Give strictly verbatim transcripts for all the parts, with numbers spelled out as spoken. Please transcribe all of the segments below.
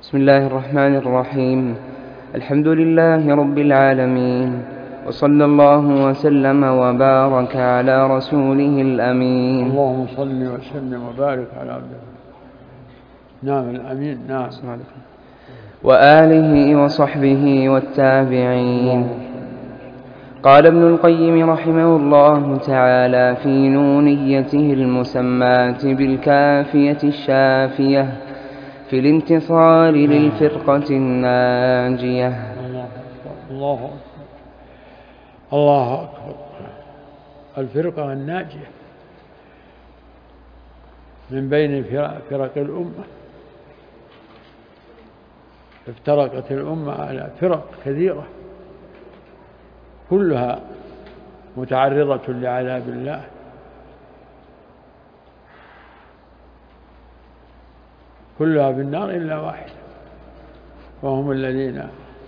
بسم الله الرحمن الرحيم. الحمد لله رب العالمين، وصلى الله وسلم وبارك على رسوله الأمين. اللهم صل وسلم وبارك على عبده. نعم الأمين. نعم. وآله وصحبه والتابعين. قال ابن القيم رحمه الله تعالى في نونيته المسماة بالكافية الشافية في الانتصار للفرقة الناجية. الله أكبر. الله أكبر. الله أكبر. الفرقة الناجية من بين فرق الأمة. افترقت الأمة على فرق كثيرة كلها متعرضة لعذاب الله، كلها بالنار إلا واحدة، وهم الذين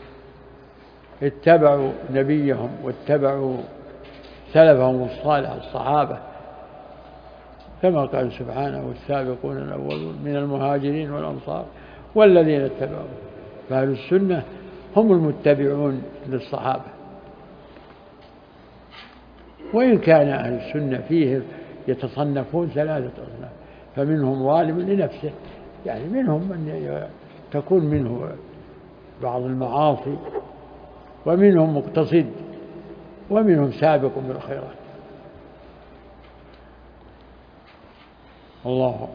اتبعوا نبيهم واتبعوا سلفهم الصالح الصحابة، كما قال سبحانه: والسابقون الأولون من المهاجرين والأنصار والذين اتبعوا. فأهل السنة هم المتبعون للصحابة، وإن كان أهل السنة فيه يتصنفون ثلاثة أصناف، فمنهم ظالم لنفسه، يعني منهم من تكون منه بعض المعاصي، ومنهم مقتصد، ومنهم سابق بالخيرات. الله.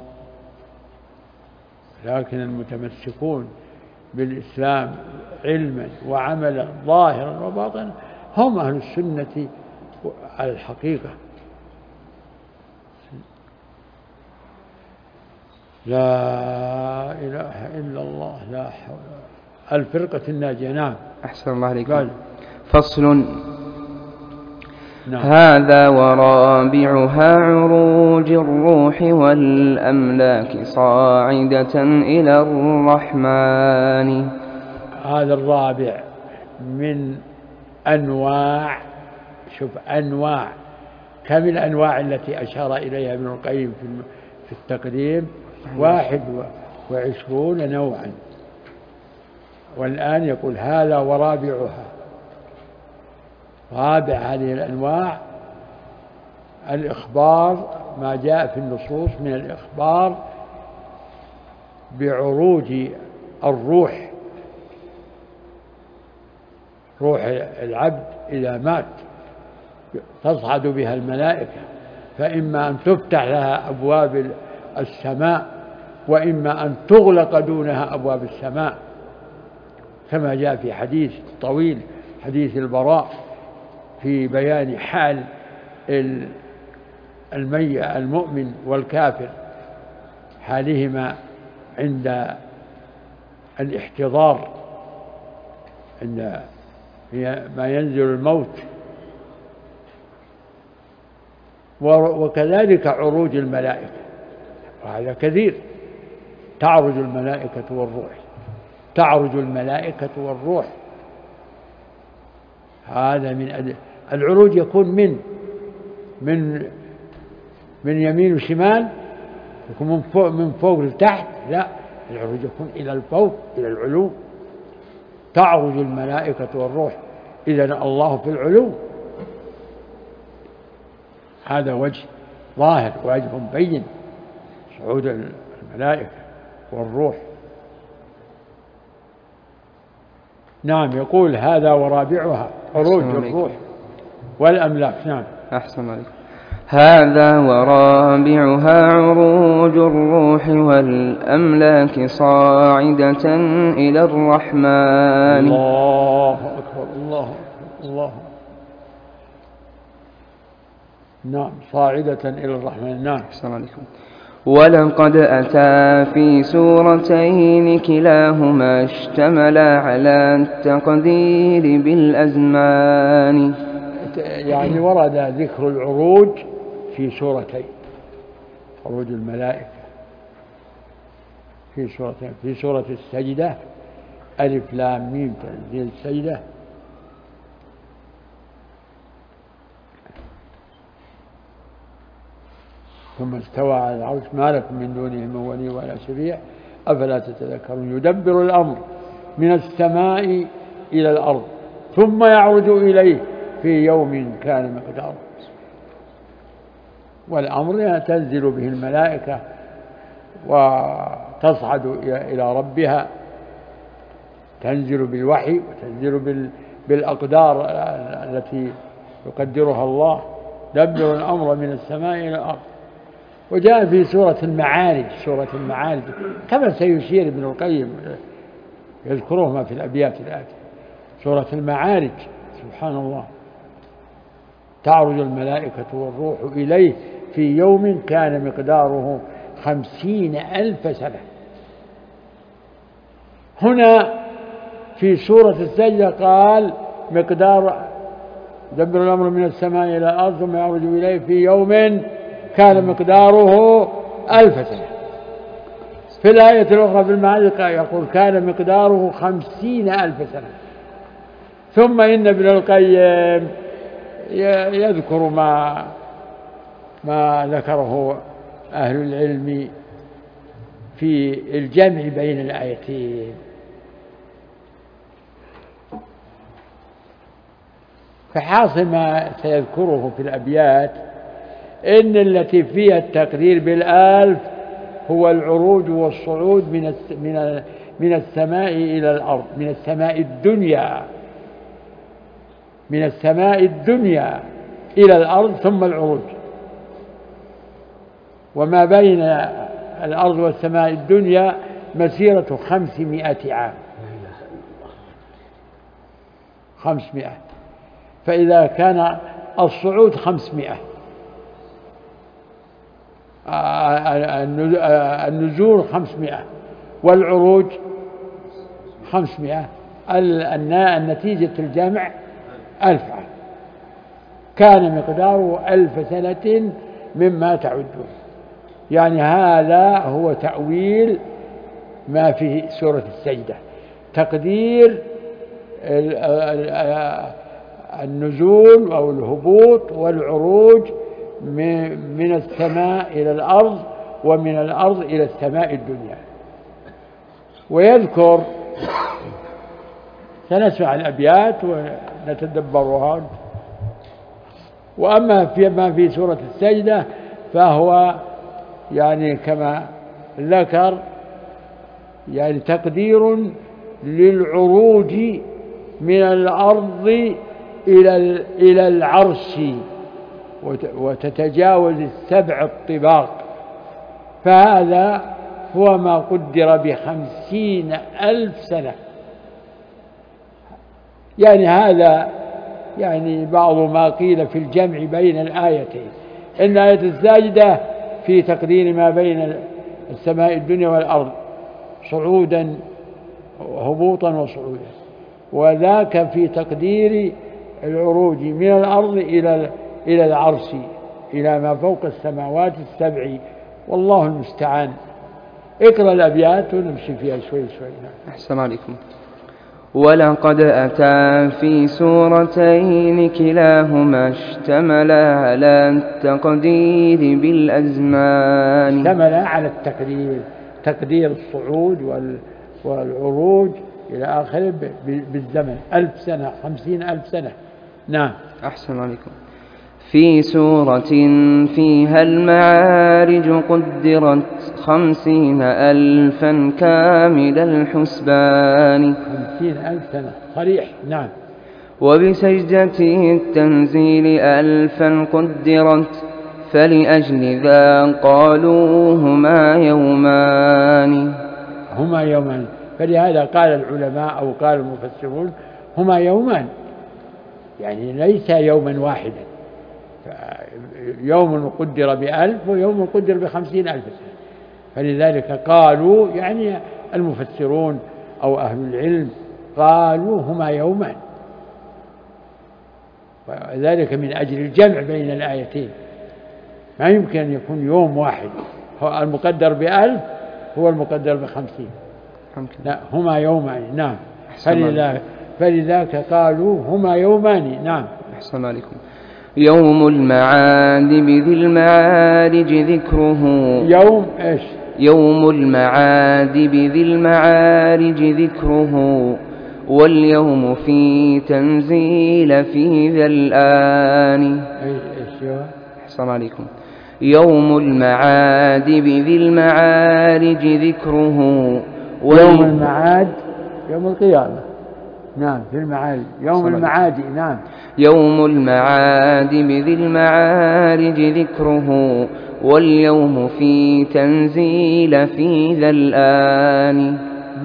لكن المتمسكون بالإسلام علما وعملا ظاهرا وباطنا هم أهل السنة على الحقيقة. لا إله إلا الله. لا حول. الفرقة الناجية. نعم. أحسن الله عليكم. قال. فصل. نعم. هذا ورابعها عروج الروح والأملاك صاعدة إلى الرحمن. هذا الرابع من أنواع، شوف أنواع، كم الأنواع التي أشار إليها ابن القيم في التقديم؟ واحد وعشرون نوعا، والآن يقول هذا ورابعها. رابع هذه الأنواع الإخبار، ما جاء في النصوص من الإخبار بعروج الروح، روح العبد إذا مات تصعد بها الملائكة، فإما أن تفتح لها أبواب السماء، وإما أن تغلق دونها أبواب السماء، كما جاء في حديث طويل، حديث البراء، في بيان حال المؤمن والكافر، حالهما عند الاحتضار، عند ما ينزل الموت. وكذلك عروج الملائكة، وهذا كثير. تعرج الملائكة والروح، تعرج الملائكة والروح. هذا من أدل. العروج يكون من من من يمين وشمال، يكون من فوق من فوق لتحت، لا، العروج يكون إلى الفوق، إلى العلو. تعرج الملائكة والروح، إذن الله في العلو. هذا وجه ظاهر، وجه بين صعود الملائكة والروح. نعم. يقول هذا ورابعها عروج الروح والأملاك. نعم. أحسن عليكم. هذا ورابعها عروج الروح والأملاك صاعدة إلى الرحمن. الله أكبر. الله أكبر. الله. نعم. صاعدة إلى الرحمن. نعم. أحسن عليكم. ولقد أتى في سورتين كلاهما اشتملا على التقدير بالأزمان. يعني ورد ذكر العروج في سورتين، عروج الملائكة في سورتين، في سورة السجدة ألف لام ميم تنزيل السجدة، ثم استوى على العرش ما لكم من دونه من ولي ولا شفيع، أفلا تتذكرون يدبر الأمر من السماء إلى الأرض ثم يعرج إليه في يوم كان مقداره. والأمر تنزل به الملائكة وتصعد إلى ربها، تنزل بالوحي وتنزل بالأقدار التي يقدرها الله. دبر الأمر من السماء إلى الأرض. وجاء في سورة المعارج سورة المعارج كما سيشير ابن القيم يذكرهما في الأبيات الآتية. سورة المعارج سبحان الله، تعرج الملائكة والروح إليه في يوم كان مقداره خمسين ألف سنة. هنا في سورة السجدة قال مقدار دبر الأمر من السماء إلى الأرض ثم يعرج إليه في يوم كان مقداره ألف سنة. في الآية الأخرى في المعارج يقول كان مقداره خمسين ألف سنة. ثم إن ابن القيم يذكر ما ما ذكره أهل العلم في الجمع بين الآيتين. فحاصل ما سيذكره في الأبيات إن التي فيها التقدير بالألف هو العروج والصعود من من من السماء إلى الأرض، من السماء الدنيا من السماء الدنيا إلى الأرض ثم العروج. وما بين الأرض والسماء الدنيا مسيرة خمسمائة عام خمسمائة. فإذا كان الصعود خمسمائة، النزول خمسمائة، والعروج خمسمائة، النتيجة الجمع ألف عام. كان مقداره ألف سنة مما تعدون. يعني هذا هو تأويل ما في سورة السجدة، تقدير النزول أو الهبوط والعروج من السماء إلى الأرض ومن الأرض إلى السماء الدنيا. ويذكر سنسمع الأبيات ونتدبرها. وأما فيما في سورة السجدة فهو يعني كما ذكر يعني تقدير للعروج من الأرض إلى إلى العرش وتتجاوز السبع الطباق. فهذا هو ما قدر بخمسين ألف سنة. يعني هذا يعني بعض ما قيل في الجمع بين الآيتين، إن آية الساجدة في تقدير ما بين السماء الدنيا والأرض صعودا هبوطا وصعودا، وذاك في تقدير العروج من الأرض إلى إلى العرش إلى ما فوق السماوات السبع. والله المستعان. اقرأ الأبيات ونمشي فيها شوي شوي. أحسن عليكم. ولقد أتى في سورتين كلاهما اشتملا على التقدير بالأزمان. اشتملا على التقدير، تقدير الصعود والعروج إلى آخره بالزمن، ألف سنة، خمسين ألف سنة. نعم. أحسن عليكم. في سورة فيها المعارج قدرت خمسين ألفا كامل الحسبان. خمسين ألف سنة صريح. نعم. وبسجدته التنزيل ألفا قدرت فلأجل ذا قالوا هما يومان. هما يومان. فلهذا قال العلماء أو قال المفسرون هما يومان، يعني ليس يوما واحدا. يوم قدر بألف ويوم قدر بخمسين ألف سنة. فلذلك قالوا يعني المفسرون أو أهل العلم قالوا هما يومان، وذلك من أجل الجمع بين الآيتين. ما يمكن أن يكون يوم واحد هو المقدر بألف هو المقدر بخمسين، لا هما يومان. نعم. فلذلك, فلذلك قالوا هما يومان. نعم. أحسن عليكم. يوم المعاد بذي المعارج ذكره. يوم إيش؟ يوم المعاد بذي المعارج ذكره، واليوم في تنزيل في ذا الآن. أحسن عليكم. يوم المعاد بذي المعارج ذكره، يوم المعاد يوم القيامة. نعم في المعارج يوم المعاد. نعم يوم المعاد بذي المعارج ذكره، واليوم في تنزيل في ذا الآن.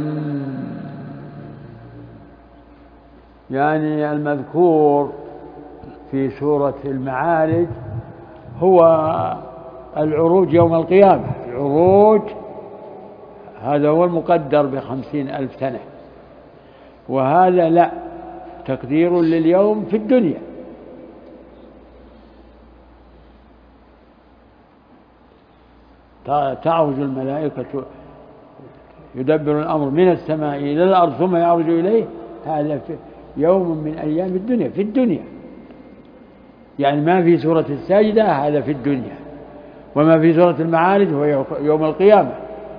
يعني المذكور في سورة المعارج هو العروج يوم القيامة. العروج هذا هو المقدر بخمسين ألف سنة، وهذا لا تقدير لليوم في الدنيا. تعرج الملائكة يدبر الأمر من السماء إلى الأرض ثم يعرج إليه، هذا في يوم من أيام الدنيا في الدنيا. يعني ما في سورة الساجدة هذا في الدنيا، وما في سورة المعارج هو يوم القيامة.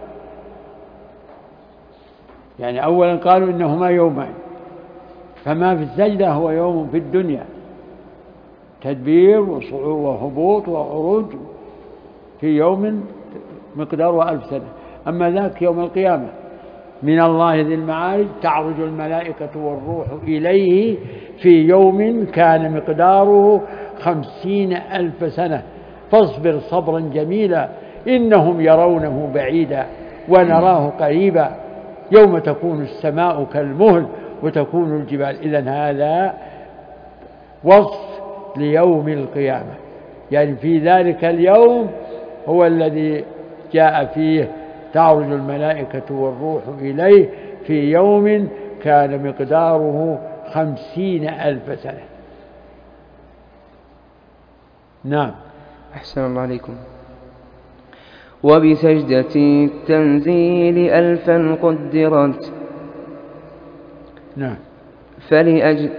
يعني أولا قالوا إنهما يومان، فما في السجدة هو يوم في الدنيا، تدبير وصعود وهبوط وعروج في يوم مقداره ألف سنة. أما ذاك يوم القيامة من الله ذي المعارج، تعرج الملائكة والروح إليه في يوم كان مقداره خمسين ألف سنة، فاصبر صبرا جميلا إنهم يرونه بعيدا ونراه قريبا، يوم تكون السماء كالمهل وتكون الجبال. إذن هذا وصف ليوم القيامة، يعني في ذلك اليوم هو الذي جاء فيه تعرج الملائكة والروح إليه في يوم كان مقداره خمسين ألف سنة. نعم. أحسن الله عليكم. وبسجدة التنزيل ألفا قدرت. نعم. فلأجل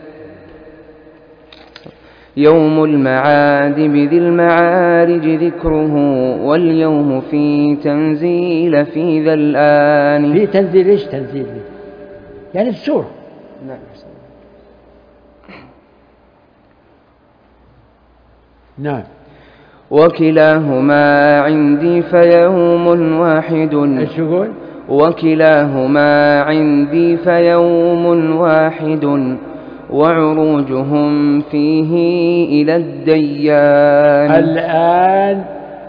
يوم المعاد بذي المعارج ذكره، واليوم في تنزيل في ذا الآن. في تنزيل إيش تنزيل؟ يعني السورة. نعم. نعم. وكلاهما عندي فيوم واحد. ايش يقول؟ وكلاهما عندي فيوم واحد، وعروجهم فيه إلى الديان. الآن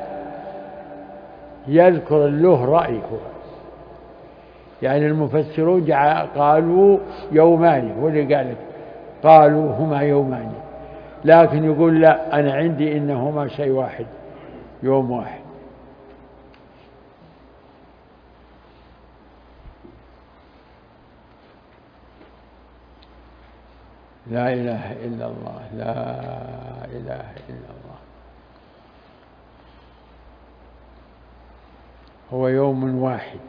يذكر له رأيه، يعني المفسرون قالوا يومان، هو اللي قال قالوا هما يومان، لكن يقول لا، أنا عندي إنهما شيء واحد، يوم واحد. لا إله إلا الله، لا إله إلا الله. هو يوم واحد.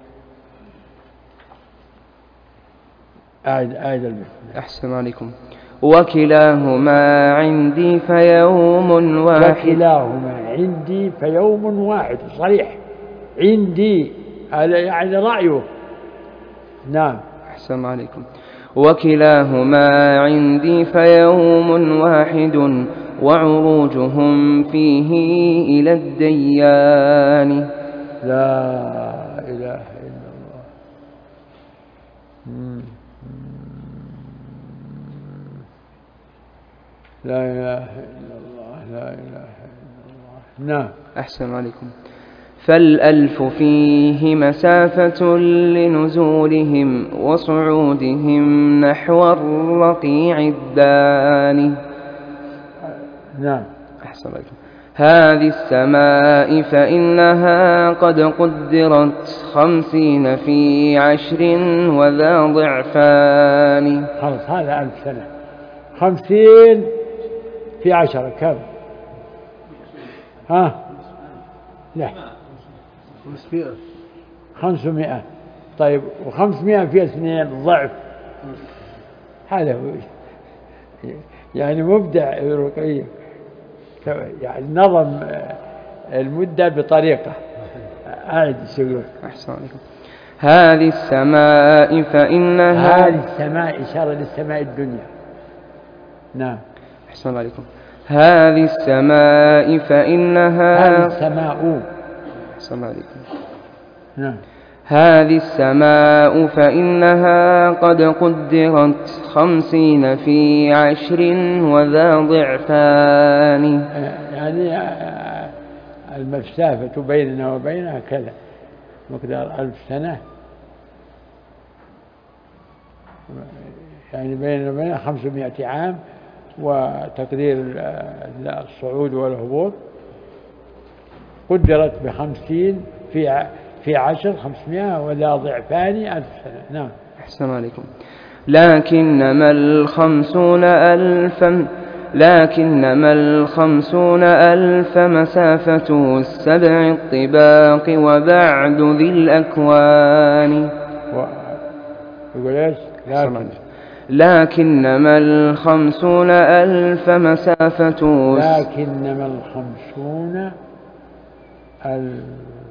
أعد أعد المثل. أحسن عليكم. وكلاهما عندي فيوم واحد. وكلاهما عندي فيوم واحد، صريح. عندي هذا يعني رأيه. نعم. أحسن عليكم. وكلاهما عندي فيوم واحد، وعروجهم فيه إلى الديان. لا إله إلا الله. لا إله إلا الله، لا إله إلا الله. نعم. أحسن عليكم. فالألف فيه مسافة لنزولهم وصعودهم نحو الرقيع الداني. نعم. أحسن عليكم. هذه السماء فإنها قد قدرت خمسين في عشر وذا ضعفان. خلص هذا ألف سنة. خمسين في عشرة كم؟ ها؟ لا، خمسمائة. خمسمائة. طيب، وخمسمائة في اثنين ضعف. هذا هو يعني مبدع ابن القيم، يعني نظم المدة بطريقة أعد السيوف. أحسن عليكم. هذه السماء فإنها هذه السماء إشارة للسماء الدنيا. نعم. أحسن عليكم. هذه السماء فإنها هذه السماء. أحسن عليكم. نعم. هذه السماء فإنها قد قدرت خمسين في عشر وذا ضعفان. يعني المسافة بيننا وبينها كذا مقدار ألف سنة، يعني بيننا وبينها خمسمائة عام، وتقدير الصعود والهبوط قدرت بخمسين في في عشر خمسمائة وذا ضعفان ألف سنة. نعم. أحسن عليكم. لكنما الخمسون ألفا لكنما الخمسون ألف مسافة السبع الطباق وبعد ذي الأكوان. يقول إيش؟ لكن لكنما الخمسون ألف مسافة لكنما الخمسون ألف.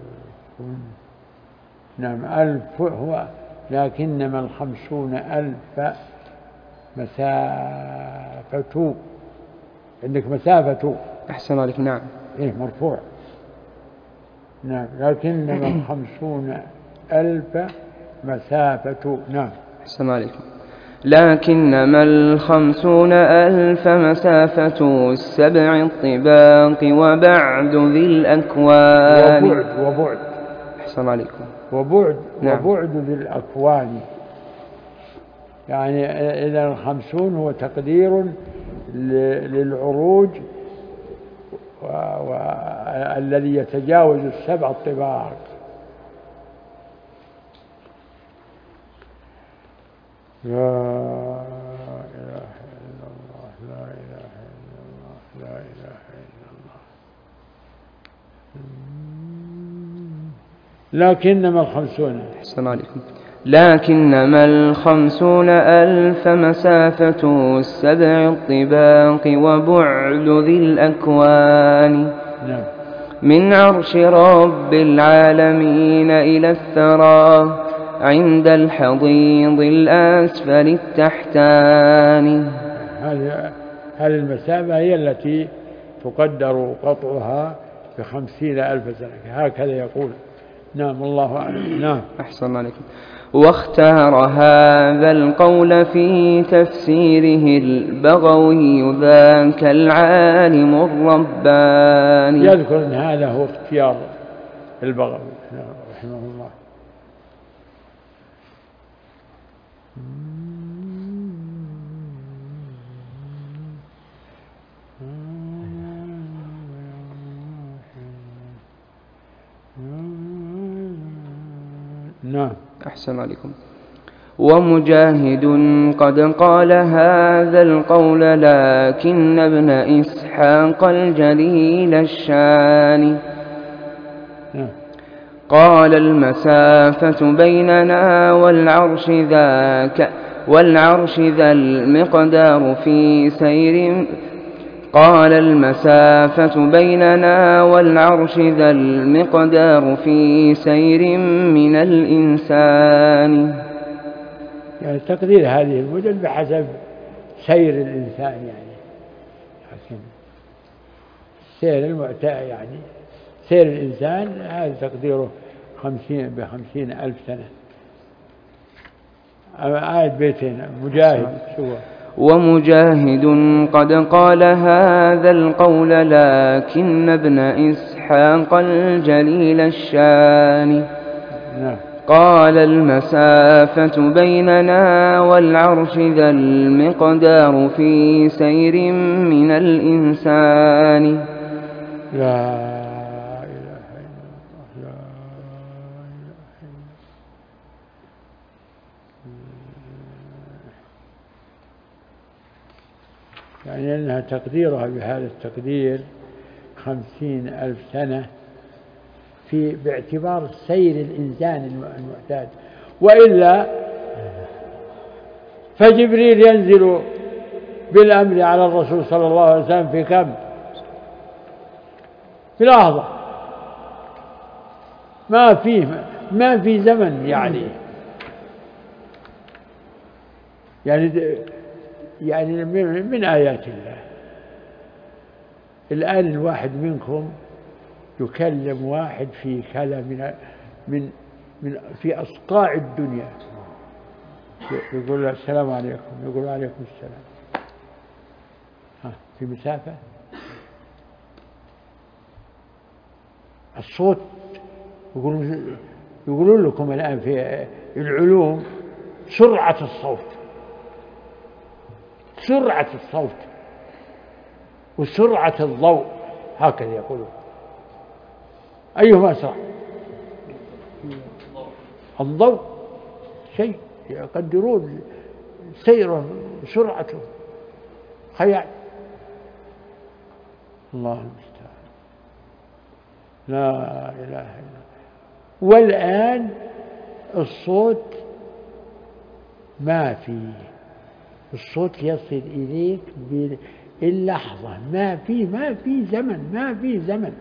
نعم. ألف هو لكنما الخمسون ألف مسافة. عندك مسافة. أحسن عليك. نعم. إيه مرفوع. نعم. لكنما الخمسون ألف مسافة. نعم. أحسن عليكم. لكنما الخمسون ألف مسافة السبع الطباق وبعد ذي الأكوان. وبعد وبعد. أحسن عليكم. وبعد. نعم. وبعد ذي الأكوان، يعني إذا الخمسون هو تقدير للعروج الذي يتجاوز السبع الطباق. لا إله إلا الله لا إله إلا الله لا إله إلا الله. لكنما الخمسون. أحسن عليكم. لكنما الخمسون ألف مسافة السبع الطباق وبعد ذي الأكوان. نعم. من عرش رب العالمين إلى الثرى عند الحضيض الأسفل التحتان. هذه هذه المسافة هي التي تقدر قطعها بخمسين ألف سنة، هكذا يقول. نعم. الله أعلم. نعم. أحسن عليكم. واختار هذا القول في تفسيره البغوي ذاك العالم الرباني. يذكر أن هذا هو اختيار البغوي رحمه الله. نعم. أحسن عليكم. ومجاهد قد قال هذا القول لكن ابن إسحاق الجليل الشان قال المسافة بيننا والعرش ذاك والعرش ذا المقدار في سير قال المسافة بيننا والعرش ذا المقدار في سير من الإنسان. يعني تقدير هذه المدن بحسب سير الإنسان، يعني لكن سير المعتاد يعني سير الإنسان هذا تقديره خمسين بخمسين ألف سنة. آية بيتين مجاهد شو ومجاهد قد قال هذا القول لكن ابن إسحاق الجليل الشان نعم. قال المسافة بيننا والعرش ذا المقدار في سير من الإنسان. لا إله إلا الله لا إله إلا الله. يعني أنها تقديرها بهذا التقدير خمسين ألف سنة في باعتبار سير الإنسان المعتاد، وإلا فجبريل ينزل بالأمر على الرسول صلى الله عليه وسلم في كم؟ في لحظة، ما فيه ما في زمن يعني يعني يعني من, من آيات الله. الآن الواحد منكم يكلم واحد في كلام من من من في أصقاع الدنيا، يقول له السلام عليكم، يقول عليكم السلام، ها في مسافة. الصوت يقولون يقولون لكم الآن في العلوم سرعة الصوت، سرعة الصوت وسرعة الضوء، هكذا يقولون. أيهما أسرع؟ الضوء شيء يقدرون سيره سرعته خيال. الله المستعان، لا إله إلا الله. والآن الصوت ما فيه، الصوت يصل إليك باللحظة، ما في ما في زمن، ما في زمن.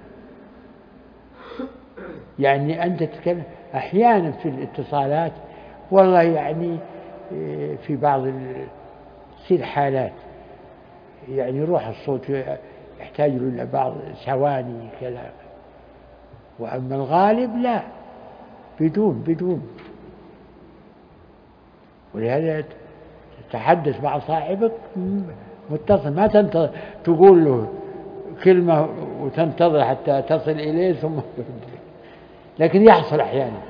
يعني أنت تتكلم أحيانا في الاتصالات، والله يعني في بعض تصير حالات يعني يروح الصوت يحتاج إلى بعض ثواني كذا، وأما الغالب لا، بدون بدون ولهذا تتحدث مع صاحبك متصل، ما تنتظر تقول له كلمة وتنتظر حتى تصل إليه ثم لكن يحصل أحيانا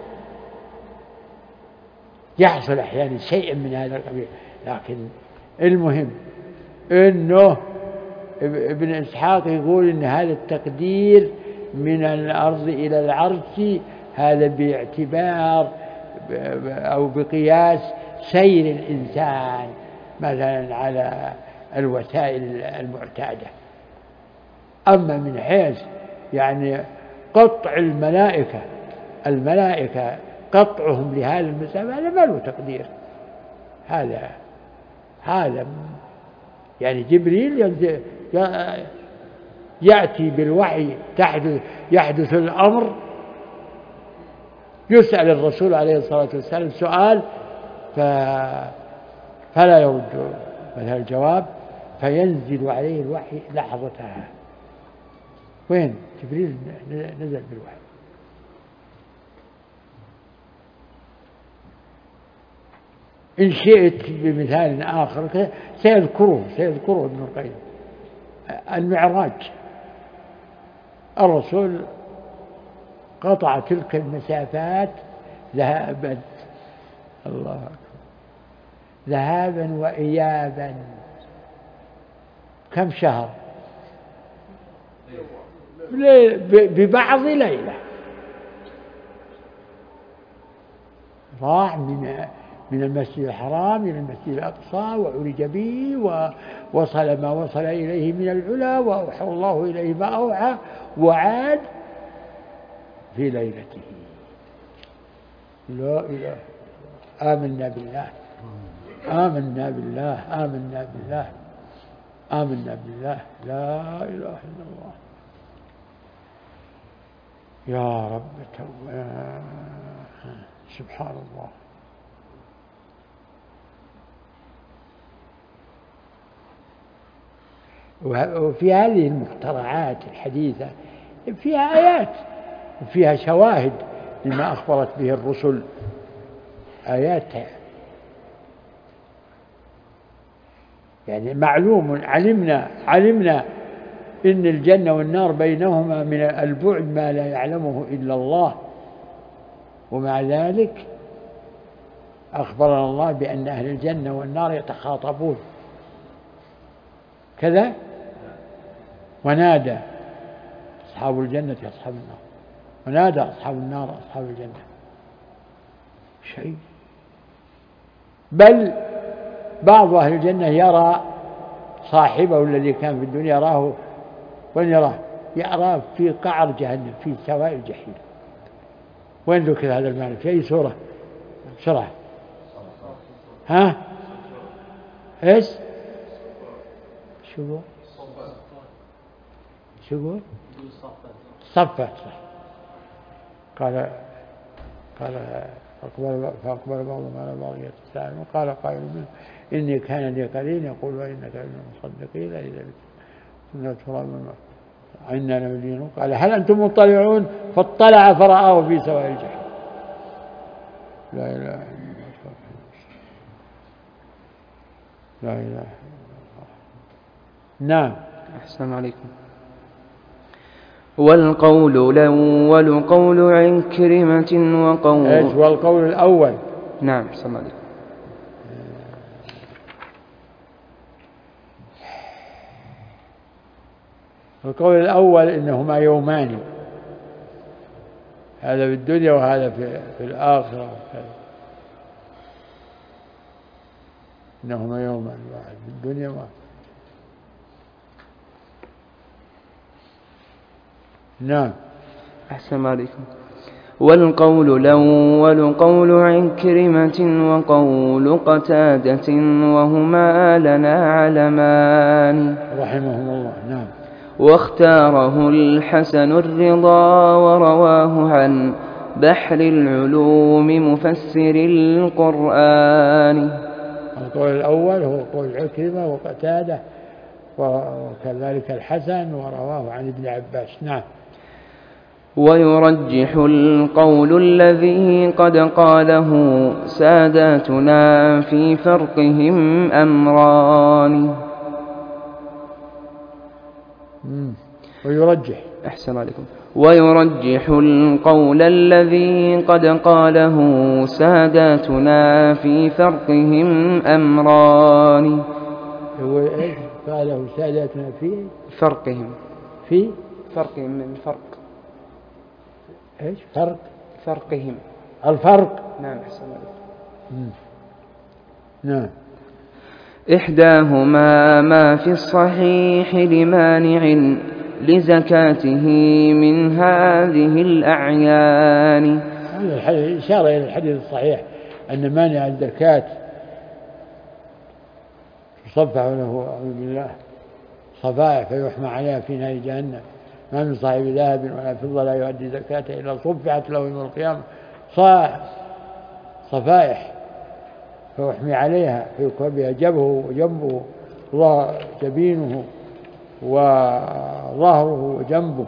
يحصل أحيانا شيء من هذا القبيل. لكن المهم إنه ابن إسحاق يقول إن هذا التقدير من الأرض إلى العرش هذا باعتبار أو بقياس سير الإنسان مثلا على الوسائل المعتادة. أما من حيث يعني قطع الملائكة الملائكة قطعهم لهذا المسافة هذا ما له تقدير. هذا هذا يعني جبريل يأتي بالوحي تحدث يحدث الأمر، يسأل الرسول عليه الصلاة والسلام سؤال فلا يرد مثل الجواب، فينزل عليه الوحي لحظتها. وين جبريل نزل بالوحي؟ إن شئت بمثال آخر سيذكره سيذكره ابن القيم. المعراج الرسول قطع تلك المسافات ذهابا، الله أكبر، ذهابا وإيابا، كم شهر؟ ببعض ليلة راح من من المسجد الحرام إلى المسجد الأقصى وعرج به ووصل ما وصل إليه من العلا وأوحى الله إليه ما أوحى وعاد في ليلته. لا إله. آمنا بالله آمنا بالله آمنا بالله آمنا بالله لا إله إلا الله. يا رب توبة، سبحان الله. وفي هذه المخترعات الحديثة فيها آيات وفيها شواهد لما أخبرت به الرسل، آيات يعني معلوم، علمنا علمنا إن الجنة والنار بينهما من البعد ما لا يعلمه إلا الله، ومع ذلك أخبرنا الله بأن أهل الجنة والنار يتخاطبون كذا، ونادى أصحاب الجنة أصحاب النار، ونادى أصحاب النار أصحاب الجنة، شيء. بل بعض أهل الجنة يرى صاحبه الذي كان في الدنيا يراه، وين يراه؟ يراه في قعر جهنم في سواء الجحيم. وين ذكر هذا المعنى في أي سورة؟ بسرعة. ها ايش شو هو شو هو صفت. قال قال فأقبل, فأقبل بعضهم على بعض يتساءلون قال قائل منهم إني كان لي قرين يقول وإنك من المصدقين إذا كنا ترابا عنا لمدينون قال هل أنتم مطلعون فاطلع فرآه في سواء الجحيم. لا إله إلا الله لا إله إلا الله. نعم. أحسن عليكم. والقول الأول قول عكرمة وقول إيش والقول الأول؟ نعم أحسن عليكم. القول الأول إنهما يومان، هذا في الدنيا وهذا في, في الآخرة، إنهما يومان واحد في الدنيا واحد. نعم. أحسن عليكم. والقول الأول قول عكرمة وقول قتادة وهما لنا علمان رحمهم الله. نعم. واختاره الحسن الرضا ورواه عن بحر العلوم مفسر القرآن. القول الأول هو قول عكرمة وقتادة وكذلك الحسن ورواه عن ابن عباس. نعم. ويرجح القول الذي قد قاله ساداتنا في فرقهم أمران. ويرجح. أحسن عليكم. ويرجح القول الذي قد قاله ساداتنا في فرقهم أمران. هو إيش قاله ساداتنا في فرقهم في فرقهم من فرق إيش فرق فرقهم الفرق. نعم أحسن عليكم. نعم. إحداهما ما في الصحيح لمانع لزكاته من هذه الأعيان. هذا الحديث إشارة إلى الحديث الصحيح أن مانع الزكاة تصفح له أعوذ بالله صفائح فيحمى عليها في نار جهنم ما من صاحب ذهب ولا فضة لا يؤدي زكاته إلا صفحت له يوم القيامة صفائح فيحمي عليها فيكوى بها جبهه وجنبه جبينه وظهره وجنبه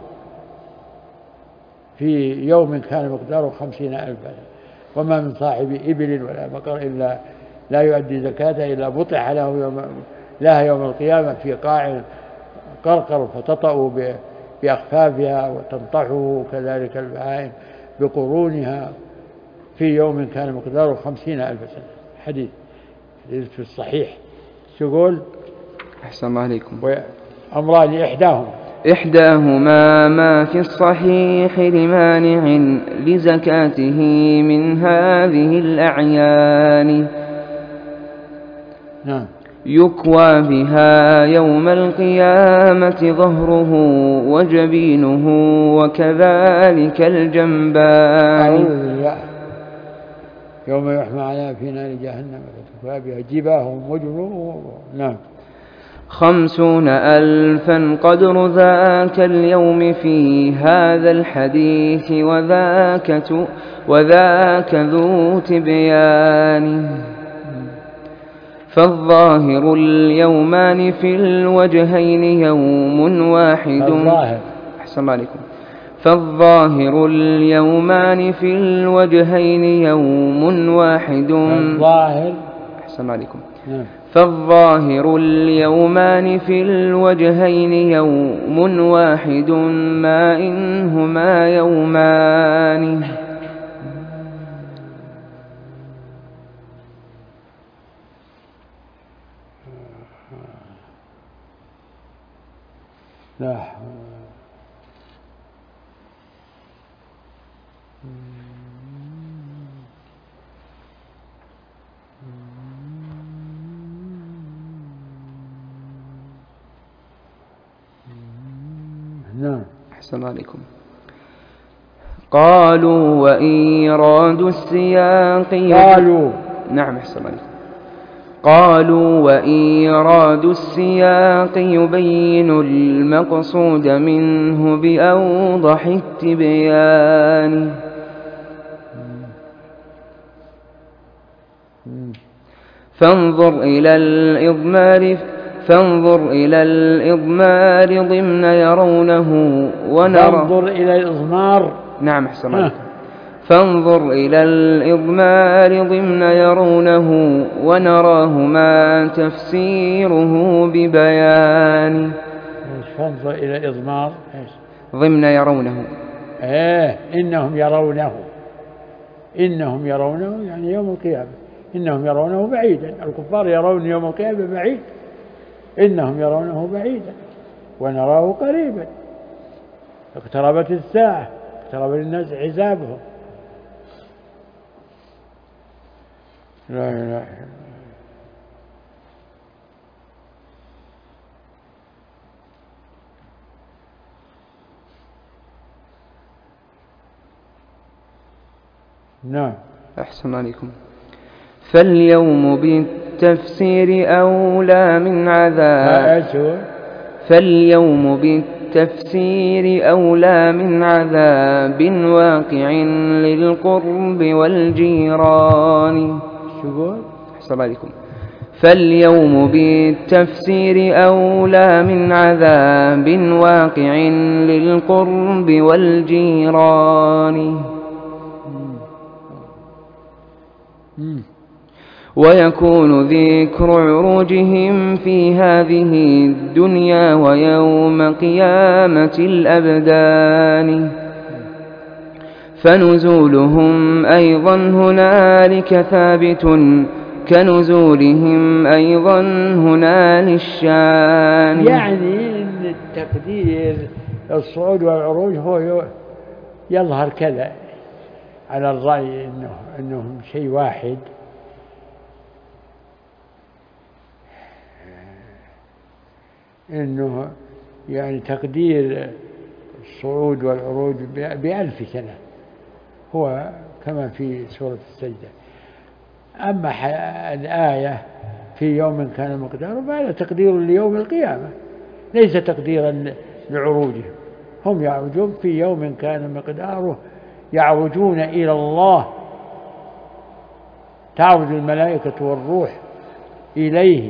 في يوم كان مقداره خمسين ألفا. وما من صاحب إبل ولا بقر إلا لا يؤدي زكاته إلا بطح له يوم لها يوم القيامة في قاع قرقر فتطأ بأخفافها وتنطحه كذلك البهائم بقرونها في يوم كان مقداره خمسين ألف سنة. حديث حديث في الصحيح. يقول أحسن الله عليكم. أمران إحداهما إحداهما ما في الصحيح لمانع لزكاته من هذه الأعيان. نعم. يكوى بها يوم القيامة ظهره وجبينه وكذلك الجنبان. يوم يحمى عليها في نار جهنم فتكوى بها جباههم وجنوبهم. نعم. خمسون ألفا قدر ذاك اليوم في هذا الحديث وذاك, وذاك ذو تبيان. فالظاهر اليومان في الوجهين يوم واحد. الظاهر. أحسن الله عليكم. فالظاهر اليومان في الوجهين يوم واحد. الظاهر. أحسن الله عليكم. نعم. فالظاهر اليومان في الوجهين يوم واحد ما إنهما يومان. لا. نعم. أحسن عليكم. قالوا وإيراد السياق قالوا. نعم أحسن عليكم. قالوا وإيراد السياق يبين المقصود منه بأوضح التبيان. فانظر إلى الإضمار فانظر إلى الإضمار ضمن يرونه ونرى فانظر إلى الإضمار. نعم أحسن عليكم. فانظر إلى الإضمار ضمن يرونه ونراه ما تفسيره ببيان. فانظر إلى الإضمار ضمن يرونه. ايه إنهم يرونه إنهم يرونه يعني يوم القيامة. إنهم يرونه بعيدا. الكفار يرون يوم القيامة بعيد. إنهم يرونه بعيدا ونراه قريبا. اقتربت الساعة اقترب للناس حسابهم. لا إله إلا الله. نعم أحسن عليكم. فاليوم بالتفسير أولى من عذاب فاليوم بالتفسير أولى من عذاب واقع للقرب والجيران. أحسن عليكم. فاليوم بالتفسير أولى من عذاب واقع للقرب والجيران. ويكون ذكر عروجهم في هذه الدنيا ويوم قيامة الأبدان. فنزولهم أيضا هنالك ثابت كنزولهم أيضا هنا للشان. يعني إن التقدير الصعود والعروج هو يظهر كذا على الرأي إنه إنهم شيء واحد. إنه يعني تقدير الصعود والعروج بألف سنة هو كما في سورة السجدة. أما الآية في يوم كان مقداره فهذا تقدير ليوم القيامة ليس تقديرا لعروجهم. هم يعرجون في يوم كان مقداره يعرجون إلى الله. تعرج الملائكة والروح إليه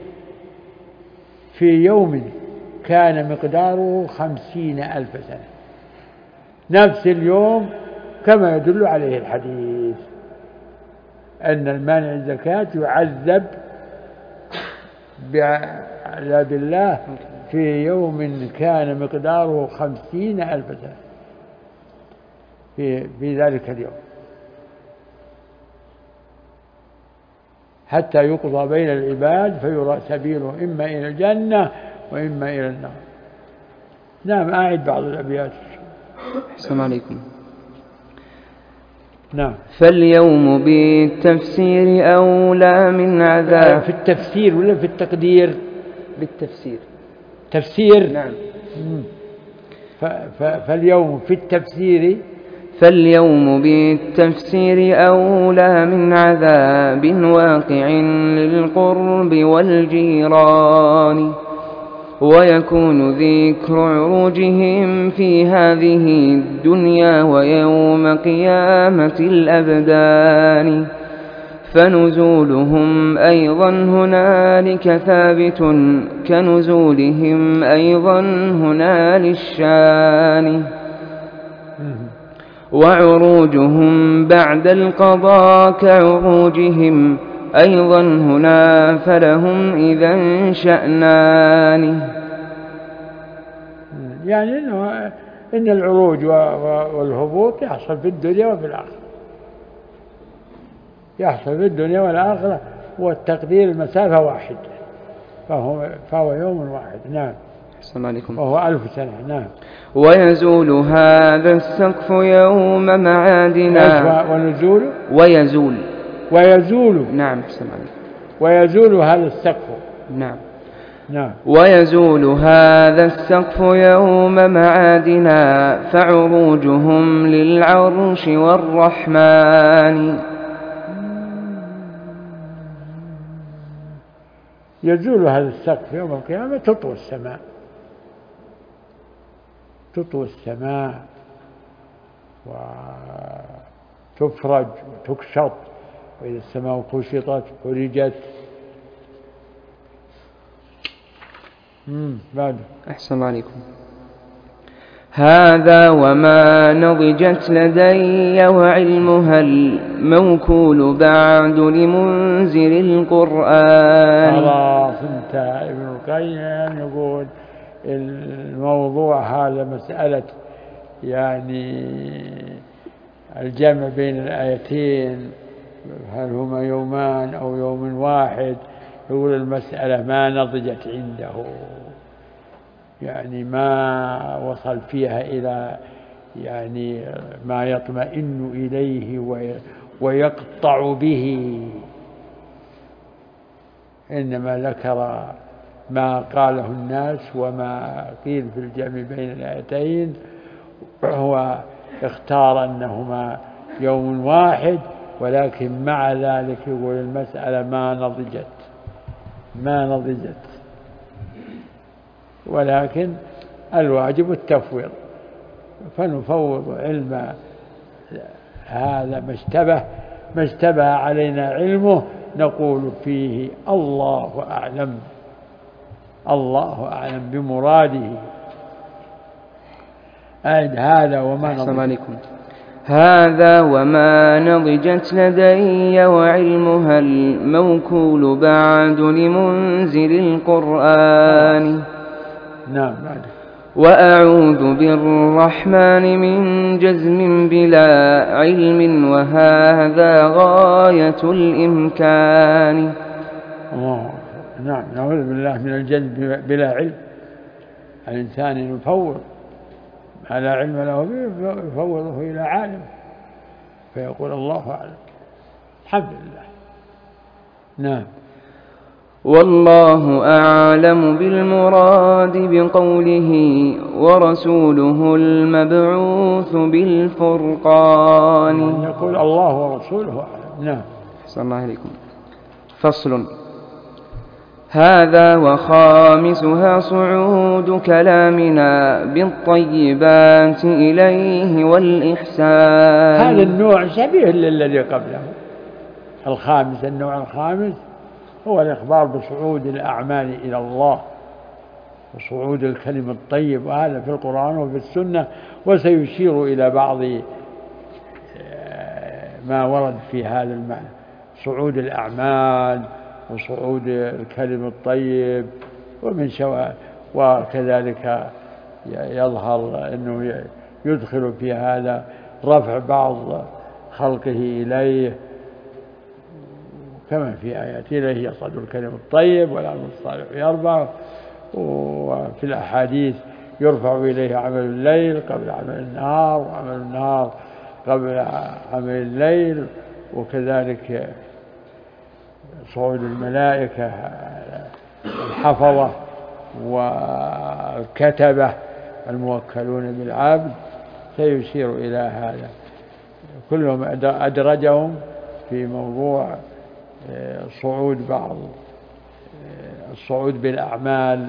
في يوم كان مقداره خمسين ألف سنة نفس اليوم كما يدل عليه الحديث أن المانع الزكاة يعذب بعذاب الله في يوم كان مقداره خمسين ألف سنة في, في ذلك اليوم حتى يقضى بين العباد فيرى سبيله إما إلى الجنة وإما إلى النار. نعم أعد بعض الأبيات. السلام عليكم. نعم. فاليوم بالتفسير أولى من عذاب. في التفسير ولا في التقدير؟ بالتفسير. تفسير. نعم. فاليوم في التفسير فاليوم بالتفسير أولى من عذاب واقع للقرب والجيران. ويكون ذكر عروجهم في هذه الدنيا ويوم قيامة الأبدان. فنزولهم أيضا هنالك ثابت كنزولهم أيضا هنا للشان. وعروجهم بعد القضاء كعروجهم أيضا هنا فلهم إذا شأنان. يعني إنه إن العروج والهبوط يحصل في الدنيا وفي الآخرة يحصل في الدنيا والآخرة والتقدير المسافة واحد فهو, فهو يوم واحد. نعم. السلام عليكم. وهو ألف سنة. نعم. ويزول هذا السقف يوم معادنا. ونزول ويزول ويزول. نعم. السلام عليكم. ويزول هذا السقف. نعم. نعم. ويزول هذا السقف يوم معادنا فعروجهم للعرش والرحمن. يزول هذا السقف يوم القيامة تطوى السماء تطوى السماء وتفرج وتكشط وإذا السماء كشطت فرجت. بعد. أحسن عليكم. هذا وما نضجت لدي وعلمها الموكول بعد لمنزل القرآن. خلاص انتهى. ابن القيم يقول الموضوع هذا مسألة يعني الجمع بين الآيتين، هل هما يومان أو يوم واحد، يقول المسألة ما نضجت عنده، يعني ما وصل فيها إلى يعني ما يطمئن إليه ويقطع به، إنما ذكر ما قاله الناس وما قيل في الجمع بين الآيتين، وهو اختار أنهما يوم واحد، ولكن مع ذلك يقول المسألة ما نضجت ما نضجت ولكن الواجب التفويض، فنفوض علم هذا ما اشتبه ما اشتبه علينا علمه، نقول فيه الله أعلم الله أعلم بمراده. هذا وما نضجت هذا وما نضجت لدي وعلمها الموكول بعد لمنزل القرآن. نعم. وأعوذ بالرحمن من جزم بلا علم وهذا غاية الإمكان. الله. نعم. نعوذ بالله من الجزم بلا علم. الإنسان يفوض ما لا علم له به يفوضه إلى عالم فيقول الله أعلم. الحمد لله. نعم. والله أعلم بالمراد بقوله ورسوله المبعوث بالفرقان. يقول الله ورسوله أعلم. نعم. أحسن الله عليكم. فصل. هذا وخامسها صعود كلامنا بالطيبات إليه والإحسان. هذا النوع شبيه للذي قبله. الخامس النوع الخامس هو الإخبار بصعود الأعمال إلى الله وصعود الكلم الطيب، وهذا في القرآن وفي السنة، وسيشير إلى بعض ما ورد في هذا المعنى، صعود الأعمال وصعود الكلم الطيب ومن شواء، وكذلك يظهر أنه يدخل في هذا رفع بعض خلقه إليه كما في آيات إليه يصعد الكلم الطيب والعمل الصالح يرفع، وفي الأحاديث يرفع إليه عمل الليل قبل عمل النهار وعمل النهار قبل عمل الليل، وكذلك صعود الملائكة الحفظة والكتبة الموكلون بالعبد سيشير إلى هذا، كلهم أدرجهم في موضوع صعود بعض الصعود بالأعمال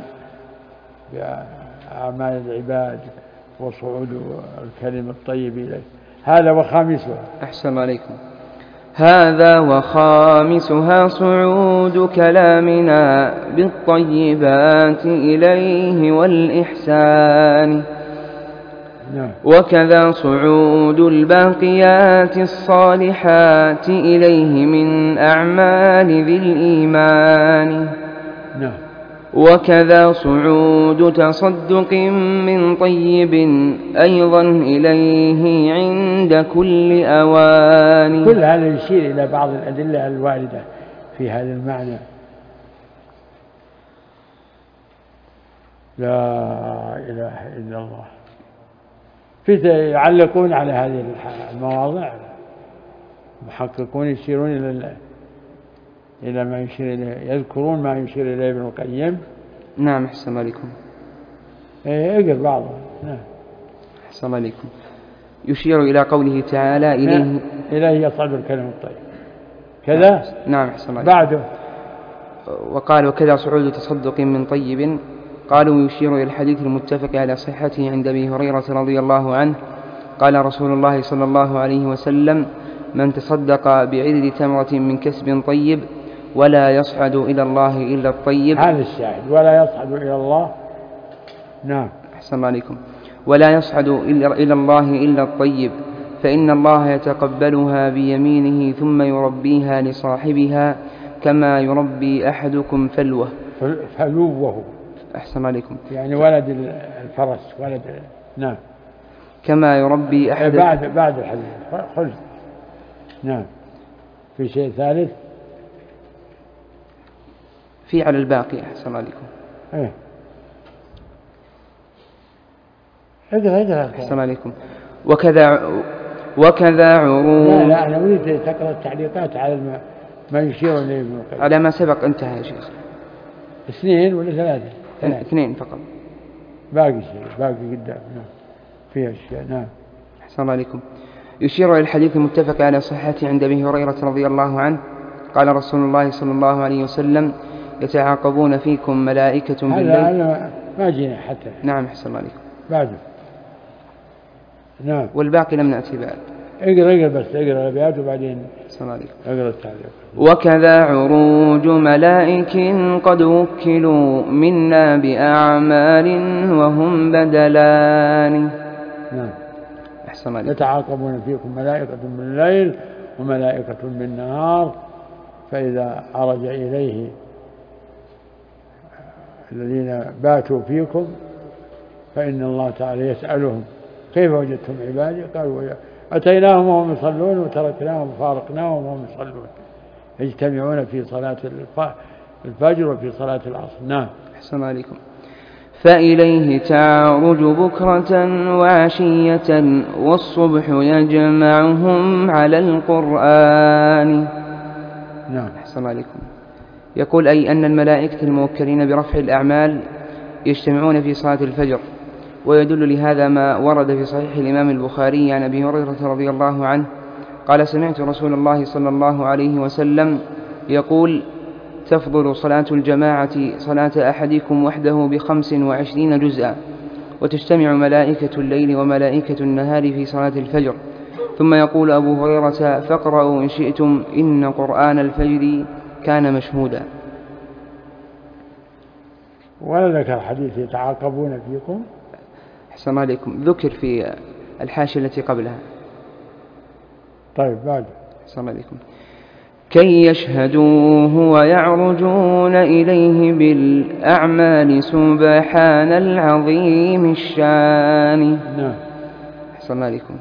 بأعمال العباد وصعود الكلم الطيب إليه. هذا وخامسها. أحسن عليكم. هذا وخامسها صعود كلامنا بالطيبات إليه والإحسان. وكذا صعود الباقيات الصالحات إليه من أعمال ذي الإيمان. وكذا صعود تصدق من طيب أيضا إليه عند كل أوان. كل هذا يشير إلى بعض الأدلة الواردة في هذا المعنى. لا إله إلا الله. في يعلقون على هذه المواضع، المحققون يشيرون إلى إلى ما يشير إليه، يذكرون ما يشير إليه ابن القيم. نعم. أحسن عليكم. اقرأ بعضها. نعم. أحسن عليكم. يشير إلى قوله تعالى إليه إليه يصعد الكلم الطيب كذا. نعم. أحسن عليكم. بعده وقال وكذا صعود تصدق من طيب، قالوا يشير إلى الحديث المتفق على صحته عند أبي هريرة رضي الله عنه قال رسول الله صلى الله عليه وسلم من تصدق بعدد تمرة من كسب طيب ولا يصعد إلى الله إلا الطيب. هذا الشاهد، ولا يصعد إلى الله. نعم. أحسن الله عليكم. ولا يصعد إلى الله إلا الطيب، فإن الله يتقبلها بيمينه ثم يربيها لصاحبها كما يربي أحدكم فلوه. فلوه. أحسن عليكم. يعني ولد الفرس، ولد. نعم. كما يربي أحد. بعد بعد الحديث خذ. نعم. في شيء ثالث؟ في على الباقي. أحسن عليكم. ايه اقرأ اقرأ. أحسن عليكم. وكذا وكذا عروض. لا لا أنا أريد تقرأ التعليقات على ما يشير إليه ابن القيم. على ما سبق انتهى يا شيخ. اثنين ولا ثلاثة؟ اثنين فقط. باقي شيء، باقي قدام. نعم. فيها أشياء. نعم. أحسن الله عليكم. يشير إلى الحديث المتفق على صحته عند أبي هريرة رضي الله عنه قال رسول الله صلى الله عليه وسلم: يتعاقبون فيكم ملائكة بالليل. هذا ما جينا حتى. نعم. أحسن الله عليكم. بعده. نعم. والباقي لم نأتي بعد. اقرأ اقرأ بس اقرأ الأبيات وبعدين. أحسن الله عليكم. اقرأ التعليق. وكذا عروج ملائك قد وكلوا منا بأعمال وهم بدلان. نعم. أحسن الله عليكم. يتعاقبون فيكم ملائكة بالليل وملائكة بالنهار، فإذا عرج إليه الذين باتوا فيكم فإن الله تعالى يسألهم: كيف وجدتم عبادي؟ قالوا: أتيناهم وهم يصلون وتركناهم وفارقناهم وهم يصلون. يجتمعون في صلاة الفجر وفي صلاة العصر. نعم. أحسن عليكم. فإليه تعرج بكرة وعشية والصبح يجمعهم على القرآن. نعم. أحسن عليكم. يقول أي أن الملائكة الموكلين برفع الأعمال يجتمعون في صلاة الفجر، ويدل لهذا ما ورد في صحيح الإمام البخاري عن أبي هريرة رضي الله عنه قال: سمعت رسول الله صلى الله عليه وسلم يقول: تفضل صلاة الجماعة صلاة أحدكم وحده بخمس وعشرين جزءا، وتجتمع ملائكة الليل وملائكة النهار في صلاة الفجر. ثم يقول أبو هريرة: فاقرأوا إن شئتم إن قرآن الفجر كان مشهودا. ولا ذكر حديث يتعاقبون فيكم. أحسن عليكم. ذكر في الحاشية التي قبلها. طيب بعد. أحسن عليكم. كي يشهدوه ويعرجون إليه بالأعمال سبحان العظيم الشان. نعم. أحسن عليكم.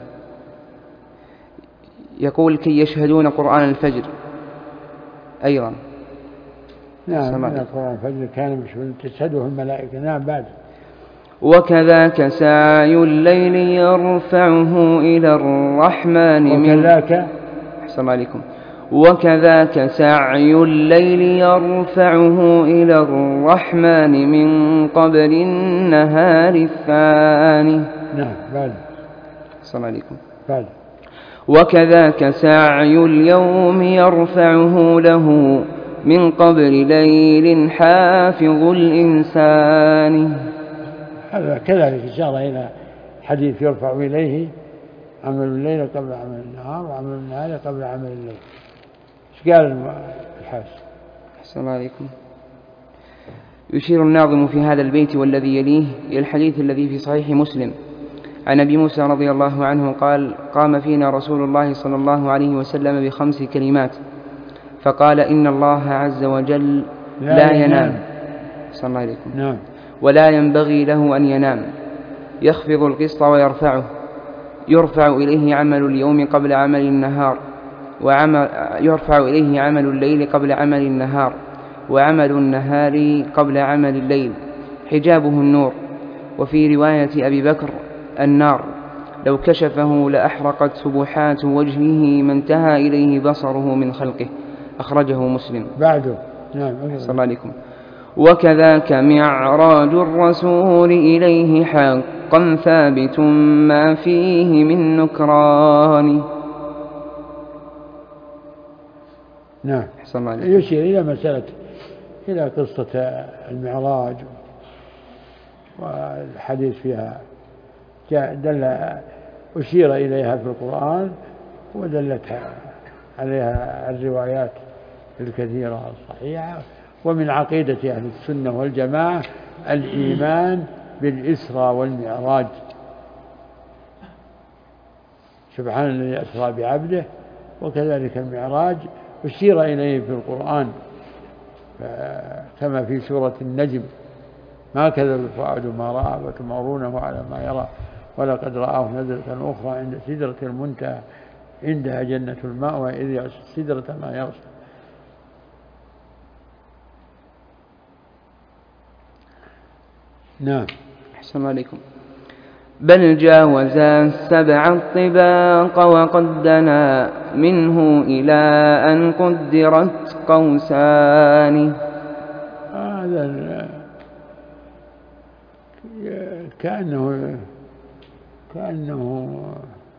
يقول: كي يشهدون قرآن الفجر أيضا. نعم. قرآن الفجر كان مشهودا تشهده الملائكة. نعم. بعد. وكذاك سعي الليل يرفعه إلى الرحمن. وكذاك. أحسن عليكم. وكذاك سعي الليل يرفعه إلى الرحمن من قبل النهار الثاني. نعم. بعد. أحسن عليكم. بعد. وكذاك سعي اليوم يرفعه له من قبل ليل حافظ الإنسان. هذا كذلك إشارة إلى حديث يرفع إليه عمل الليل قبل عمل النهار وعمل النهار قبل عمل الليل. ايش قال الحاج؟ أحسن الله عليكم. يشير الناظم في هذا البيت والذي يليه إلى الحديث الذي في صحيح مسلم عن أبي موسى رضي الله عنه قال: قام فينا رسول الله صلى الله عليه وسلم بخمس كلمات فقال: إن الله عز وجل لا, لا ينام. أحسن الله عليكم. نعم. ولا ينبغي له أن ينام، يخفض القسط ويرفعه، يرفع إليه عمل اليوم قبل عمل النهار، وعمل يرفع إليه عمل الليل قبل عمل النهار، وعمل النهار قبل عمل الليل، حجابه النور. وفي رواية أبي بكر: النار لو كشفه لأحرقت سبحات وجهه ما انتهى إليه بصره من خلقه. أخرجه مسلم. بعده. نعم. صلى الله عليكم. وكذاك معراج الرسول إليه حقا ثابت ما فيه من نكران. نعم. يشير إلى مسألة إلى قصة المعراج والحديث فيها جاء دل أشير إليها في القرآن ودلت عليها الروايات الكثيرة الصحيحة. ومن عقيدة أهل السنة والجماعة الإيمان بالإسراء والمعراج. سبحان الذي أسرى بعبده، وكذلك المعراج أشير إليه في القرآن كما في سورة النجم: ما كذب الفؤاد ما رأى وتمارونه على ما يرى ولقد رآه نزلة أخرى عند سدرة المنتهى عندها جنة المأوى إذ يغشى السدرة ما يغشى. نعم. أحسن عليكم. بل جاوزا السبع الطباق وقد دنا منه إلى أن قدرت قوسان. هذا كأنه كأنه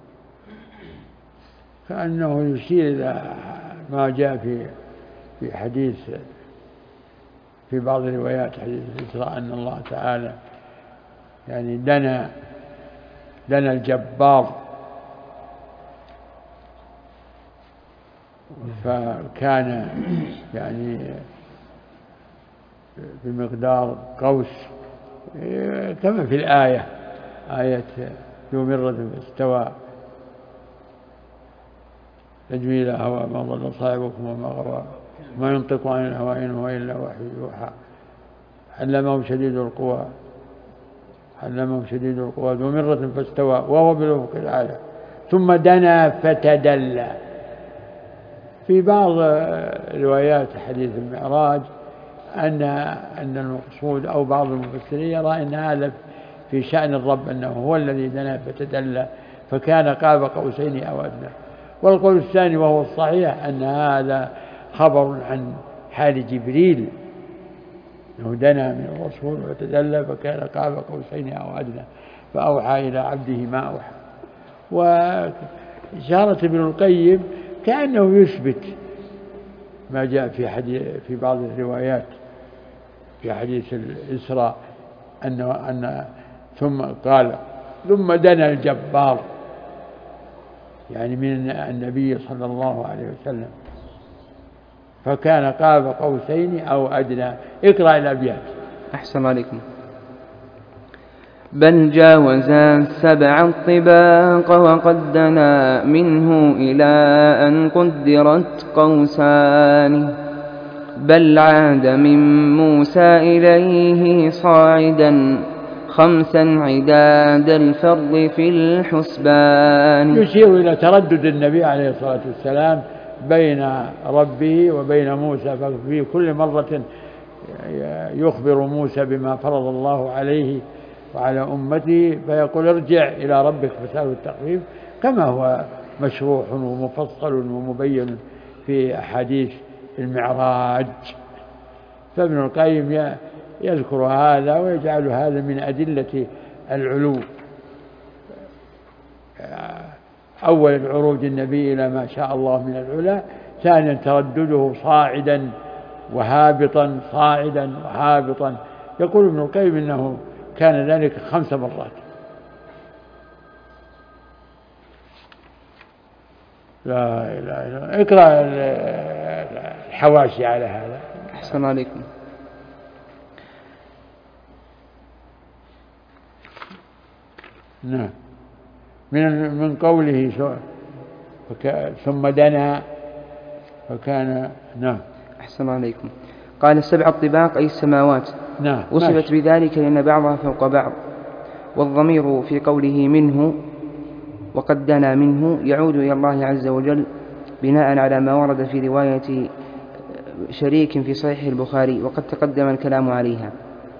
كأنه يشير إلى ما جاء في في حديث في بعض الروايات حديث الإسراء أن الله تعالى يعني دنا دنا الجبار، فكان يعني بمقدار قوس كما في الآية آية ذو مرة فاستوى تجري إلى هوى ما ضل صاحبكم وما غوى ما ينطق عن الهوى إن هو إلا وحي يوحى علمه شديد القوى علمه شديد القوى ذو مرة فاستوى وهو بالأفق الأعلى ثم دنا فتدلى. في بعض روايات حديث المعراج أن أن المقصود أو بعض المفسرين يرى أن هذا في شأن الرب أنه هو الذي دنا فتدلى فكان قاب قوسين أو أدنى. والقول الثاني وهو الصحيح أن هذا خبر عن حال جبريل أنه دنا من الرسول وتدلى فكان قاب قوسين أو أدنى فأوحى إلى عبده ما أوحى. وإشارة ابن القيم كأنه يثبت ما جاء في حديث في بعض الروايات في حديث الإسراء أنه أن ثم قال ثم دنا الجبار يعني من النبي صلى الله عليه وسلم فكان قاب قوسين أو أدنى. اقرأ الأبيات. أحسن عليكم. بل جاوزا سبع الطباق وقد دنا منه إلى أن قدرت قوسان بل عاد من موسى إليه صاعدا خمسا عداد الفرض في الحسبان. يشير إلى تردد النبي عليه الصلاة والسلام بين ربه وبين موسى، ففي كل مرة يخبر موسى بما فرض الله عليه وعلى أمته فيقول ارجع إلى ربك فسأله التخفيف كما هو مشروح ومفصل ومبين في أحاديث المعراج. فابن القيم يذكر هذا ويجعل هذا من أدلة العلو. أول العروج النبي إلى ما شاء الله من العلا، ثانيا تردده صاعدا وهابطا صاعدا وهابطا. يقول ابن القيم إنه كان ذلك خمس مرات. لا إله إلا الله. اقرأ الحواشي على هذا. أحسن عليكم. نعم. من من قوله ثم دنا فكان. نعم. أحسن عليكم. قال السبع الطباق أي السماوات. نعم. وصفت بذلك لأن بعضها فوق بعض، والضمير في قوله منه وقد دنا منه يعود إلى الله عز وجل بناء على ما ورد في رواية شريك في صحيح البخاري وقد تقدم الكلام عليها.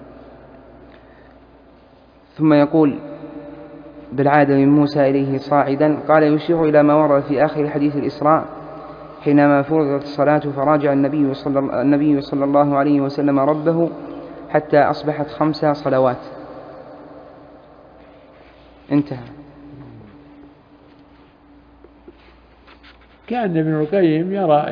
ثم يقول بالعادة من موسى إليه صاعدا، قال يشير إلى ما ورد في آخر حديث الإسراء حينما فرضت الصلاة فراجع النبي صلى, النبي صلى الله عليه وسلم ربه حتى أصبحت خمس صلوات. انتهى. كان ابن القيم يرى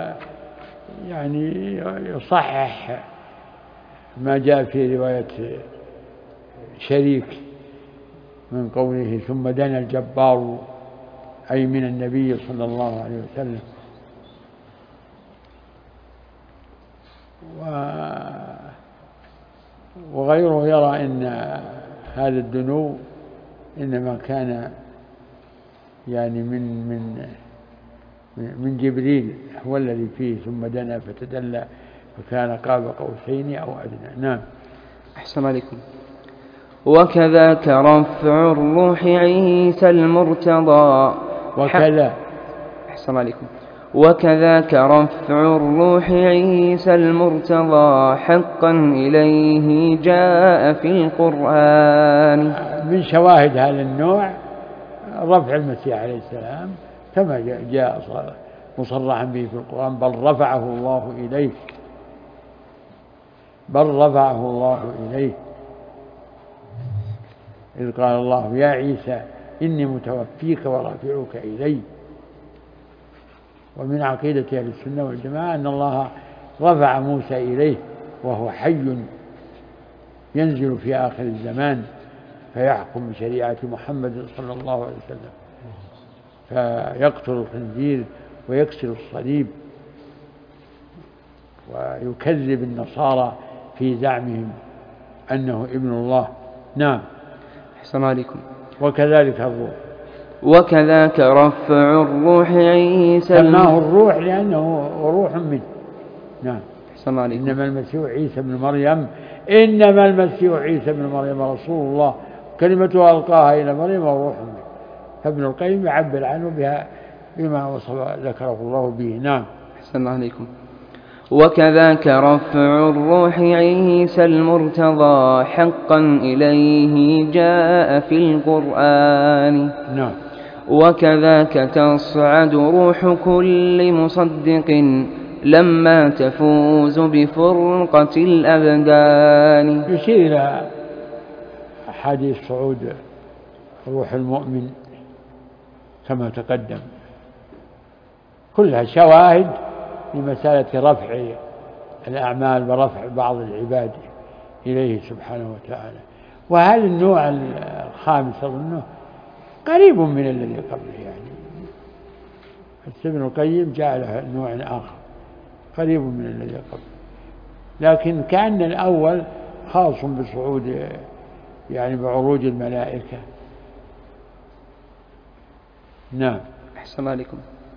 يعني يصحح ما جاء في رواية شريك من قوله ثم دنا الجبار أي من النبي صلى الله عليه وسلم. وغيره يرى أن هذا الدنو إنما كان يعني من من من جبريل هو الذي فيه، ثم دنا فتدلى فكان قاب قوسين أو أدنى. نعم. أحسن عليكم. وكذاك رفع الروح عيسى المرتضى. وكذا أحسن عليكم. وكذاك رفع الروح عيسى المرتضى حقا إليه جاء في القرآن. من شواهد هذا النوع رفع المسيح عليه السلام كما جاء مصرحا به في القرآن، بل رفعه الله إليه، بل رفعه الله إليه، إذ قال الله يا عيسى إني متوفيك ورافعك إلي. ومن عقيدة أهل السنة والجماعة أن الله رفع موسى إليه وهو حي ينزل في آخر الزمان فيحكم بشريعة محمد صلى الله عليه وسلم، فيقتل الخنزير ويكسر الصليب ويكذب النصارى في زعمهم أنه ابن الله. نعم. أحسن عليكم. وكذلك الروح. وكذاك رفع الروح عيسى سماه الروح لأنه روح منه. نعم. أحسن عليكم. إنما المسيح عيسى بن مريم إنما المسيح عيسى بن مريم رسول الله كلمته ألقاها إلى مريم وروح منه. فابن القيم يعبر عنه بها بما وصف ذكره الله به. نعم. أحسن عليكم. وكذاك رفع الروح عيسى المرتضى حقا إليه جاء في القرآن. نعم. وكذاك تصعد روح كل مصدق لما تفوز بفرقة الأبدان. يشير إلى حديث صعود روح المؤمن كما تقدم، كلها شواهد لمسألة رفع الأعمال ورفع بعض العباد إليه سبحانه وتعالى. وهذا النوع الخامس أظنه قريب من الذي قبله، يعني ابن القيم جعله نوع آخر قريب من الذي قبله، لكن كأن الأول خاص بصعود يعني بعروج الملائكة. نعم. أحسن عليكم.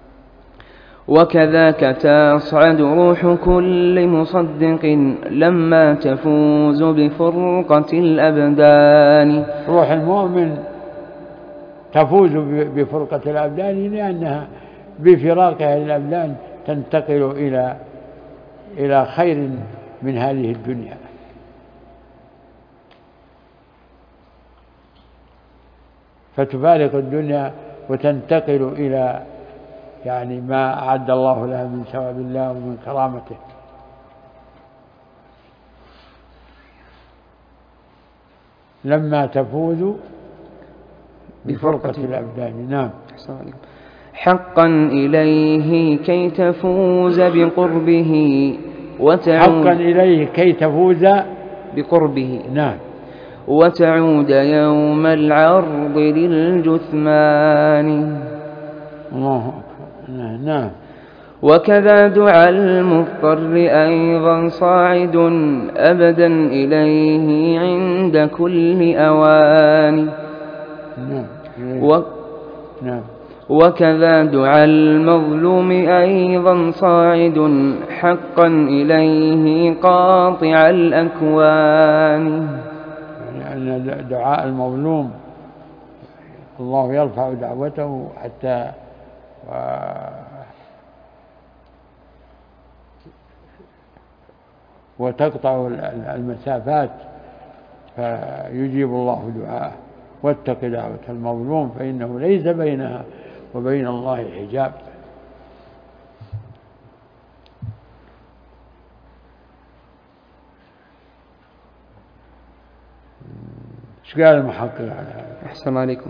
وكذاك تصعد روح كل مصدق لما تفوز بفرقة الأبدان. روح المؤمن تفوز بفرقة الأبدان لأنها بفراقها للأبدان تنتقل إلى إلى خير من هذه الدنيا. فتفارق الدنيا وتنتقل إلى يعني ما أعد الله لها من ثواب الله ومن كرامته. لما تفوز بفرقة الأبدان. نعم. حقا إليه كي تفوز بقربه وتعود حقا إليه كي تفوز بقربه. نعم. وتعود يوم العرض للجثمان. الله أكبر. نعم. وكذا دعاء المضطر أيضا صاعد أبدا إليه عند كل أوان. نعم. و... نعم. وكذا دعاء المظلوم أيضا صاعد حقا إليه قاطع الأكوان. يعني أن دعاء المظلوم الله يرفع دعوته حتى و... وتقطع المسافات فيجيب الله دعاءه. واتق دعوة المظلوم فإنه ليس بينها وبين الله حجاب. ايش قال المحقق على هذا؟ أحسن عليكم.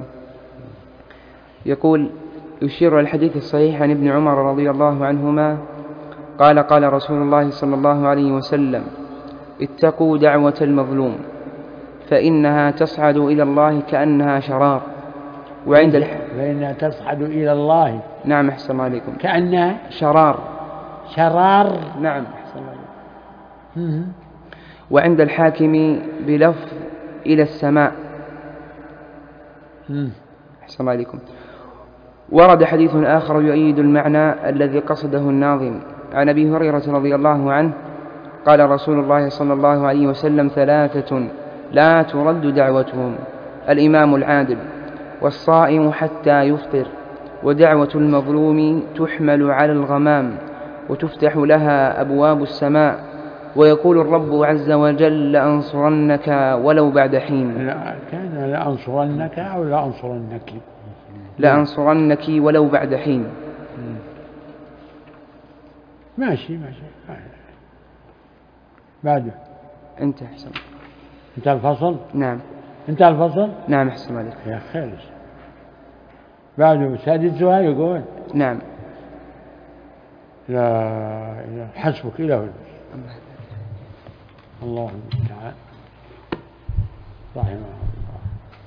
يقول يشير الحديث الصحيح عن ابن عمر رضي الله عنهما قال قال رسول الله صلى الله عليه وسلم اتقوا دعوة المظلوم فإنها تصعد إلى الله كأنها شرار. وعند الح... فإنها تصعد إلى الله. نعم أحسن الله عليكم. كأنها شرار. شرار. نعم أحسن الله عليكم. وعند الحاكم بلفظ إلى السماء. أحسن الله عليكم. ورد حديث آخر يؤيد المعنى الذي قصده الناظم عن أبي هريرة رضي الله عنه قال رسول الله صلى الله عليه وسلم: ثلاثة لا ترد دعوتهم: الإمام العادل، والصائم حتى يفطر، ودعوة المظلوم تحمل على الغمام وتفتح لها أبواب السماء، ويقول الرب عز وجل: لأنصرنك ولو بعد حين. لا كان لأنصرنك أو لأنصرنك لأنصرنك ولو بعد حين. ماشي ماشي. بعده انت أحسن. انت الفصل. نعم. انت الفصل. نعم أحسن عليك يا خير. بعده سادسها يقول. نعم. لا إله حسبك إله الله المستعان. رحمه الله.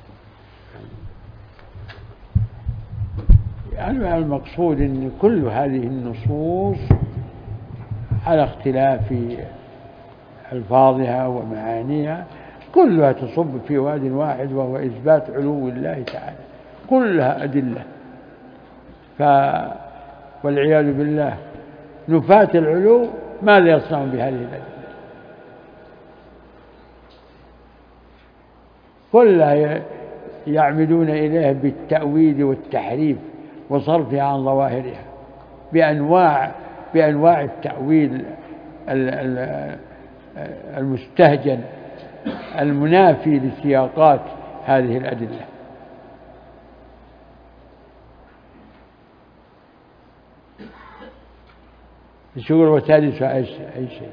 يعني المقصود أن كل هذه النصوص على اختلاف ألفاظها ومعانيها كلها تصب في واد واحد، وهو إثبات علو الله تعالى، كلها أدلة. ف والعياذ بالله نفاة العلو ماذا يصنع بهذه الأدلة؟ كلها يعمدون إليه بالتأويل والتحريف وصرفها عن ظواهرها بأنواع بأنواع التأويل المستهجن المنافي لسياقات هذه الأدلة. يقول وسادسها أي شيء.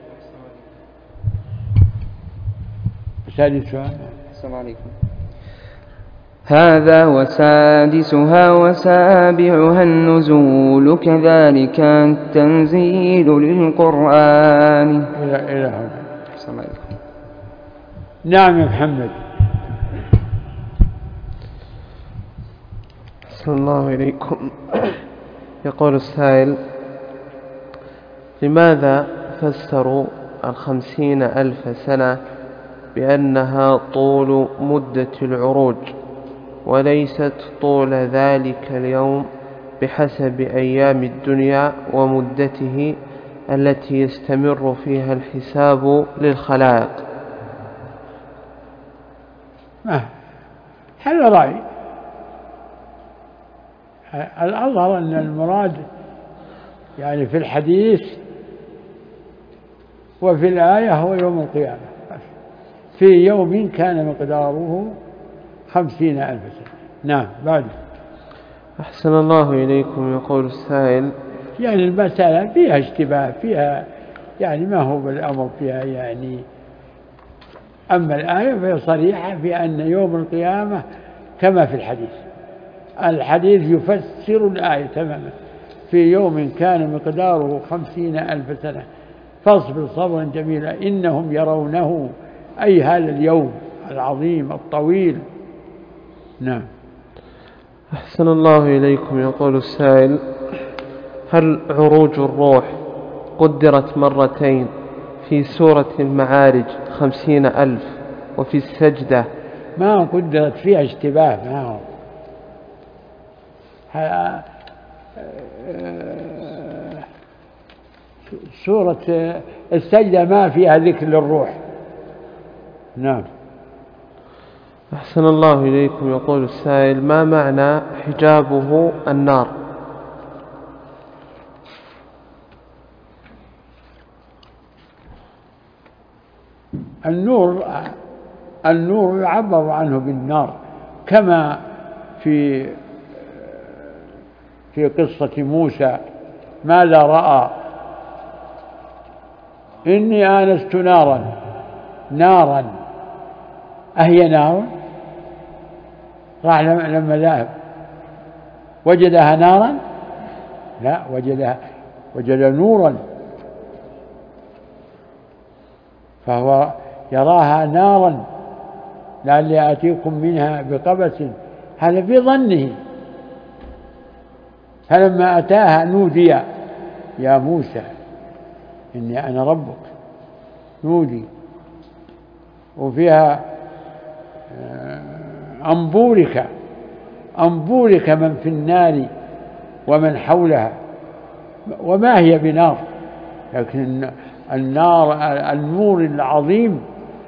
وسادسها السلام عليكم. هذا وسادسها وسابعها النزول كذلك التنزيل للقرآن. إلى إلى هنا. السلام عليكم. نعم يا محمد. أحسن الله إليكم. يقول السائل: لماذا فسروا الخمسين ألف سنة بأنها طول مدة العروج وليست طول ذلك اليوم بحسب أيام الدنيا ومدته التي يستمر فيها الحساب للخلائق؟ هذا رأي. الأظهر أن المراد يعني في الحديث وفي الآية هو يوم القيامة، في يوم كان مقداره خمسين ألف سنة. نعم. بعد. أحسن الله إليكم. يقول السائل: يعني المسألة فيها اشتباه، فيها يعني ما هو بالأمر فيها يعني. أما الآية فهي صريحة في أن يوم القيامة كما في الحديث. الحديث يفسر الآية تماما: في يوم كان مقداره خمسين ألف سنة فاصبر صبرا جميلا إنهم يرونه، أي هذا اليوم العظيم الطويل. نعم. أحسن الله إليكم. يقول السائل: هل عروج الروح قدرت مرتين في سورة المعارج خمسين ألف وفي السجدة؟ ما قدرت فيها اشتباه. ما هو سورة السجدة ما فيها ذكر للروح. نعم. أحسن الله إليكم. يقول السائل: ما معنى حجابه النار؟ النور النور يعبر عنه بالنار، كما في في قصة موسى: ماذا رأى؟ إني آنست نارا. نارا أهي نار؟ راح لما ذهب وجدها نارا؟ لا، وجدها وجد نورا، فهو يراها نارا لعلي آتيكم منها بقبس. هذا في ظنه، فلما أتاها نودي يا موسى إني أنا ربك، نودي. وفيها أنبورك أنبورك من في النار ومن حولها، وما هي بنار، لكن النار النور العظيم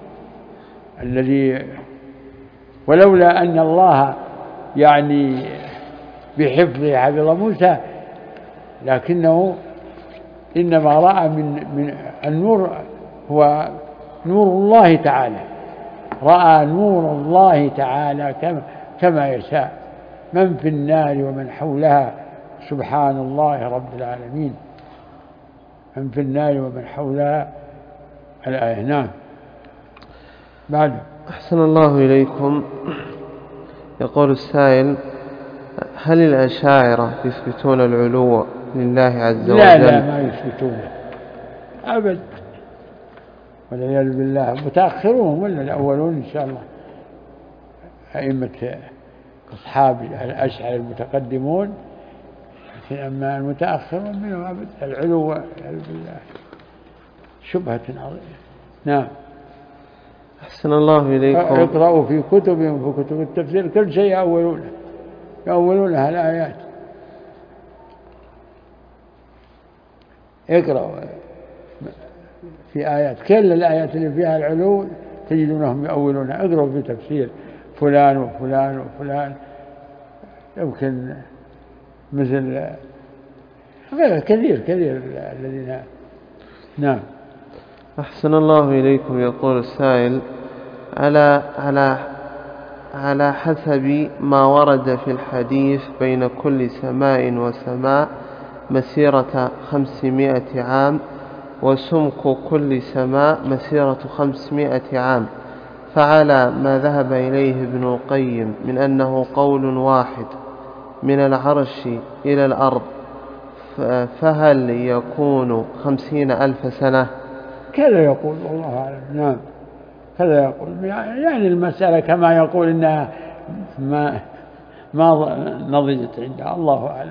الذي، ولولا أن الله يعني بحفظه حفظ موسى، لكنه إنما رأى من, من النور هو نور الله تعالى، رأى نور الله تعالى كما, كما يشاء، من في النار ومن حولها سبحان الله رب العالمين، من في النار ومن حولها الآية. نعم. بعد. أحسن الله إليكم. يقول السائل: هل الأشاعرة يثبتون العلو لله عز وجل؟ لا لا ما يثبتونه أبدا، والعياذ بالله. متأخرون ولا الأولون إن شاء الله، أئمة أصحاب الأشاعرة المتقدمون، لكن أما المتأخرون منهم أبدا العلو والعياذ بالله شبهة عظيمة. نعم. أحسن الله إليكم. اقرأوا في كتبهم في كتب التفسير كل شيء يأولونه يأولونها الآيات. اقرأوا في آيات، كل الآيات اللي فيها العلو تجدونهم يأولونها. اقرأوا في تفسير فلان وفلان وفلان، يمكن مثل غير كثير كثير الذين. نعم. أحسن الله إليكم. يقول السائل: على على على حسب ما ورد في الحديث بين كل سماء وسماء مسيرة خمسمائة عام، وسمك كل سماء مسيرة خمسمائة عام، فعلى ما ذهب إليه ابن القيم من أنه قول واحد من العرش إلى الأرض، فهل يكون خمسين ألف سنة؟ كذا يقول والله أعلم. نعم كذا يقول، يعني المسألة كما يقول إنها ما ما نضجت عندها، الله أعلم.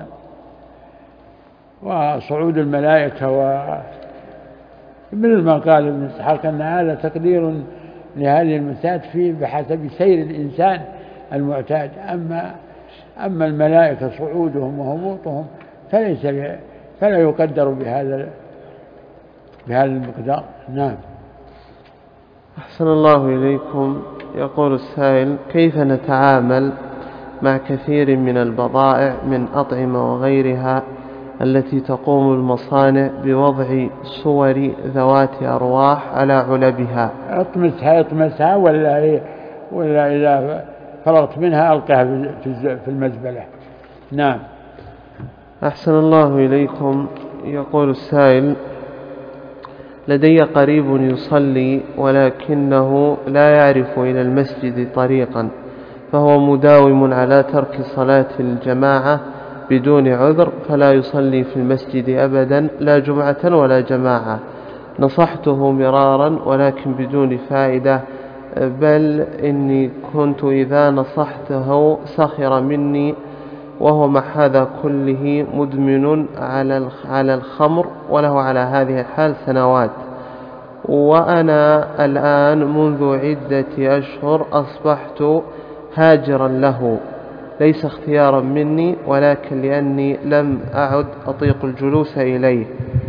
وصعود الملائكة و مثل ما قال ابن إسحاق أن هذا تقدير لهذه المسائل فيه بحسب سير الإنسان المعتاد، أما أما الملائكة صعودهم وهبوطهم فليس فلا يقدر بهذا بهذا المقدار. نعم. أحسن الله إليكم. يقول السائل: كيف نتعامل مع كثير من البضائع من أطعمة وغيرها التي تقوم المصانع بوضع صور ذوات أرواح على علبها؟ اطمسها اطمسها ولا ولا إذا فرغت منها ألقها في المزبلة. نعم. أحسن الله إليكم. يقول السائل: لدي قريب يصلي ولكنه لا يعرف إلى المسجد طريقا، فهو مداوم على ترك صلاة الجماعة بدون عذر، فلا يصلي في المسجد أبدا لا جمعة ولا جماعة. نصحته مرارا ولكن بدون فائدة، بل إني كنت إذا نصحته سخر مني، وهو مع هذا كله مدمن على الخمر، وله على هذه الحال سنوات. وأنا الآن منذ عدة أشهر أصبحت هاجرا له، ليس اختيارا مني ولكن لأني لم أعد أطيق الجلوس إليه،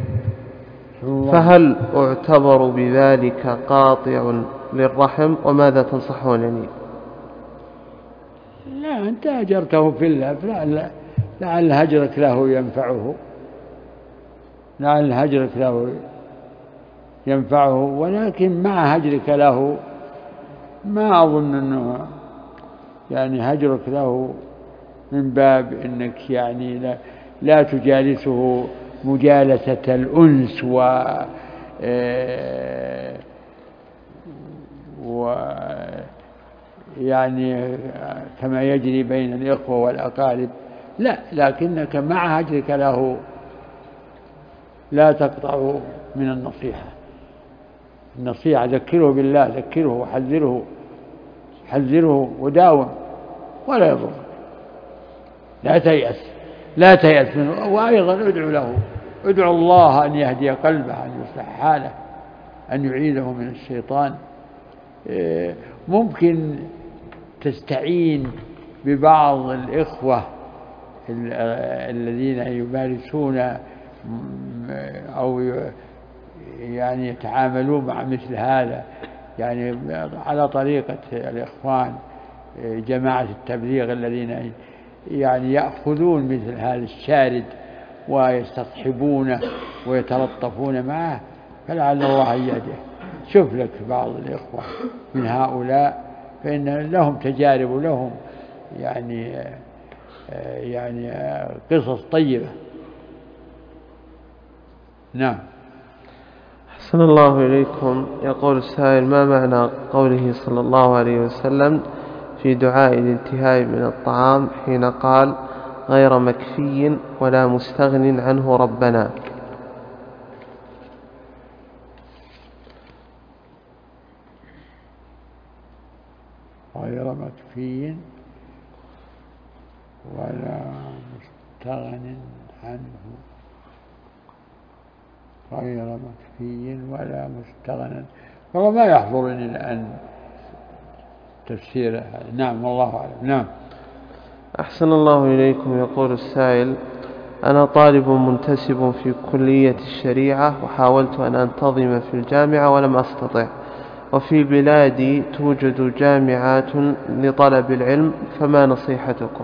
فهل أعتبر بذلك قاطع للرحم؟ وماذا تنصحونني؟ لا، أنت هجرته في الله، لعل, لعل هجرك له ينفعه، لعل هجرك له ينفعه، ولكن مع هجرك له ما أظن أنه يعني هجرك له من باب أنك يعني لا, لا تجالسه مجالسة الأنس و و يعني كما يجري بين الإخوة والأقارب، لا، لكنك مع هجرك له لا تقطع من النصيحة. النصيحة ذكره بالله، ذكره وحذره، حذره وداوم ولا يضر، لا تيأس، لا تيأس منه. وأيضا ادعو له، ادعو الله أن يهدي قلبه، أن يصلح حاله، أن يعيده من الشيطان. ممكن تستعين ببعض الإخوة الذين يمارسون أو يعني يتعاملون مع مثل هذا، يعني على طريقة الإخوان جماعة التبليغ الذين يعني يأخذون مثل هذا الشارد ويستصحبونه ويتلطفون معه، فلعل الله يهده. شوف لك بعض الإخوة من هؤلاء، فإن لهم تجارب ولهم يعني يعني قصص طيبة. نعم. أحسن الله إليكم. يقول السائل: ما معنى قوله صلى الله عليه وسلم في دعاء الانتهاء من الطعام حين قال: غير مكفي ولا مستغن عنه ربنا؟ غير مكفي ولا مستغن عنه، غير مكفي ولا مستغن. والله ما يحضرني الآن تفسيره. نعم والله أعلم. نعم. أحسن الله إليكم. يقول السائل: أنا طالب منتسب في كلية الشريعة، وحاولت أن أنتظم في الجامعة ولم أستطع، وفي بلادي توجد جامعات لطلب العلم، فما نصيحتكم؟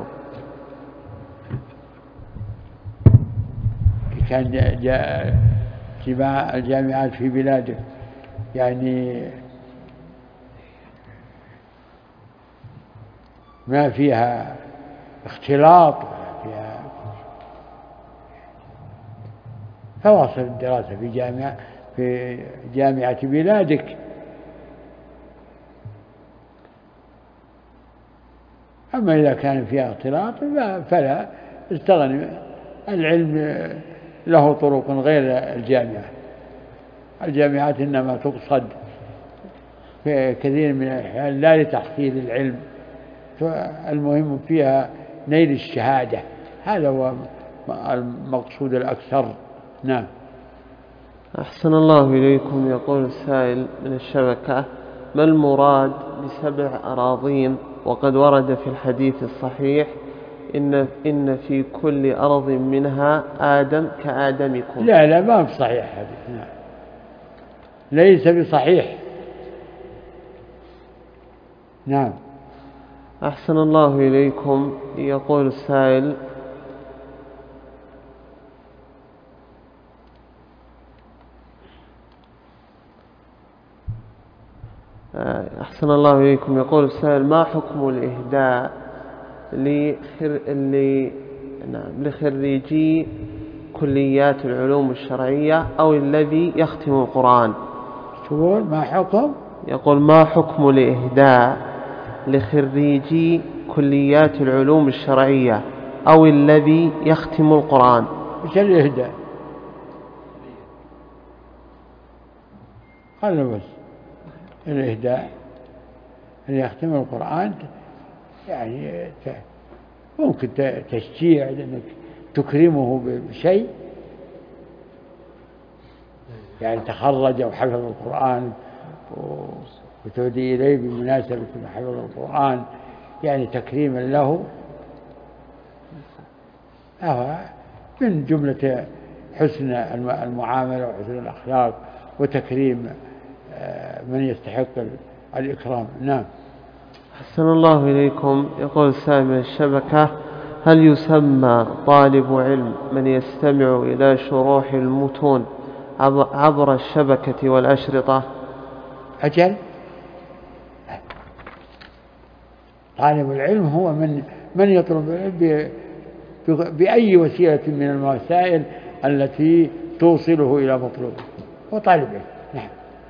كان جاء الجامعات في بلادك يعني ما فيها اختلاط، فيها فواصل الدراسة في جامعة في جامعة بلادك. أما إذا كان فيها اختلاط فلا استغني. العلم له طرق غير الجامعة. الجامعات إنما تقصد في كثير من الأحيان لا لتحصيل العلم، فالمهم فيها نيل الشهادة، هذا هو المقصود الأكثر. نعم. أحسن الله إليكم. يقول السائل من الشبكة: ما المراد بسبع أراضين؟ وقد ورد في الحديث الصحيح: إن, إن في كل أرض منها آدم كآدمكم. لا لا ما بصحيح هذا. نعم. ليس بصحيح. نعم. أحسن الله إليكم. يقول السائل: أحسن الله إليكم. يقول السائل: ما حكم الإهداء لخر... لخريجي كليات العلوم الشرعية أو الذي يختم القرآن؟ تقول ما حكم؟ يقول: ما حكم الإهداء لخريجي كليات العلوم الشرعية أو الذي يختم القرآن؟ إيش الإهداء؟ قال بس الإهداء اللي يختم القرآن يعني ممكن تشجيع لأنك تكرمه بشيء، يعني تخرج أو حفظ القرآن وتهدي إليه بمناسبة حفظ القرآن، يعني تكريما له. أهو من جملة حسن المعاملة وحسن الأخلاق وتكريم من يستحق الإكرام. نعم. أحسن الله إليكم. يقول السائل من الشبكة: هل يسمى طالب علم من يستمع إلى شروح المتون عبر الشبكة والأشرطة؟ أجل، طالب العلم هو من من يطلب العلم بأي وسيلة من الوسائل التي توصله إلى مطلوبه، هو طالب علم. نعم.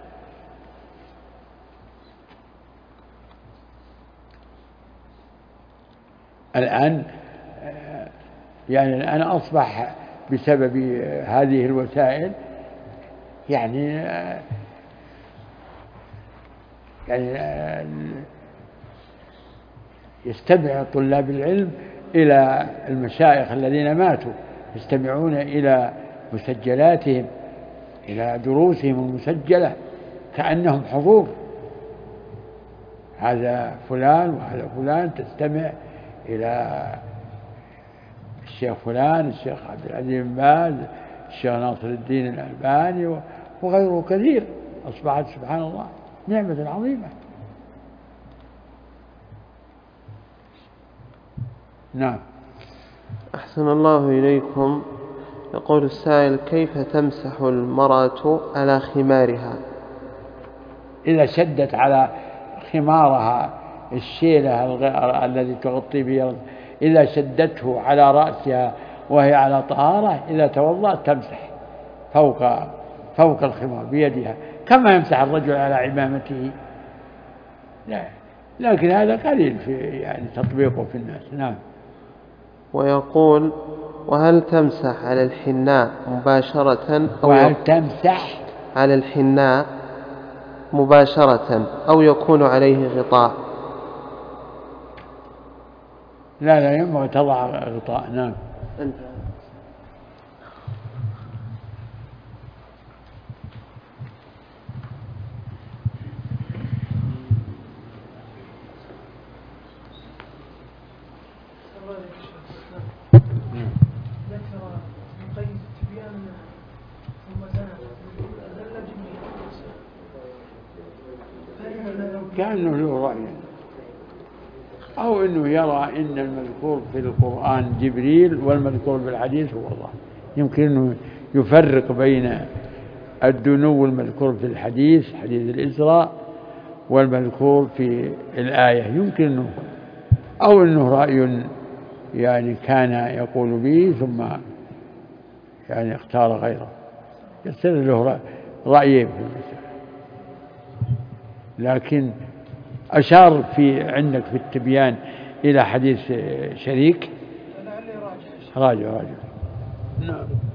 الآن يعني الآن أصبح بسبب هذه الوسائل يعني يعني يستمع طلاب العلم إلى المشايخ الذين ماتوا، يستمعون إلى مسجلاتهم، إلى دروسهم المسجلة كأنهم حضور. هذا فلان وهذا فلان، تستمع إلى الشيخ فلان، الشيخ عبد العزيز بن باز، الشيخ ناصر الدين الألباني وغيره كثير. أصبحت سبحان الله نعمة عظيمة. نعم. أحسن الله إليكم. يقول السائل: كيف تمسح المرأة على خمارها؟ إذا شدت على خمارها الشيلة الذي تغطي به، إذا شدته على رأسها وهي على طهارة، إذا توضأت تمسح فوق فوق الخمار بيدها كما يمسح الرجل على عمامته. لا، لكن هذا قليل في يعني تطبيقه في الناس. نعم. ويقول: وهل تمسح على الحناء مباشرة أو وهل تمسح على الحناء مباشرة أو يكون عليه غطاء؟ لا لا ينبغي تضع غطاء. نعم. أنت. كأنه له رأي، أو أنه يرى أن المذكور في القرآن جبريل والمذكور في الحديث هو الله. يمكن أنه يفرق بين الدنو المذكور في الحديث حديث الإسراء والمذكور في الآية، يمكن أنه، أو أنه رأي يعني كان يقول به ثم يعني اختار غيره، يصير له رأيين في المسألة. لكن أشار في عندك في التبيان إلى حديث شريك. راجع راجع. نعم.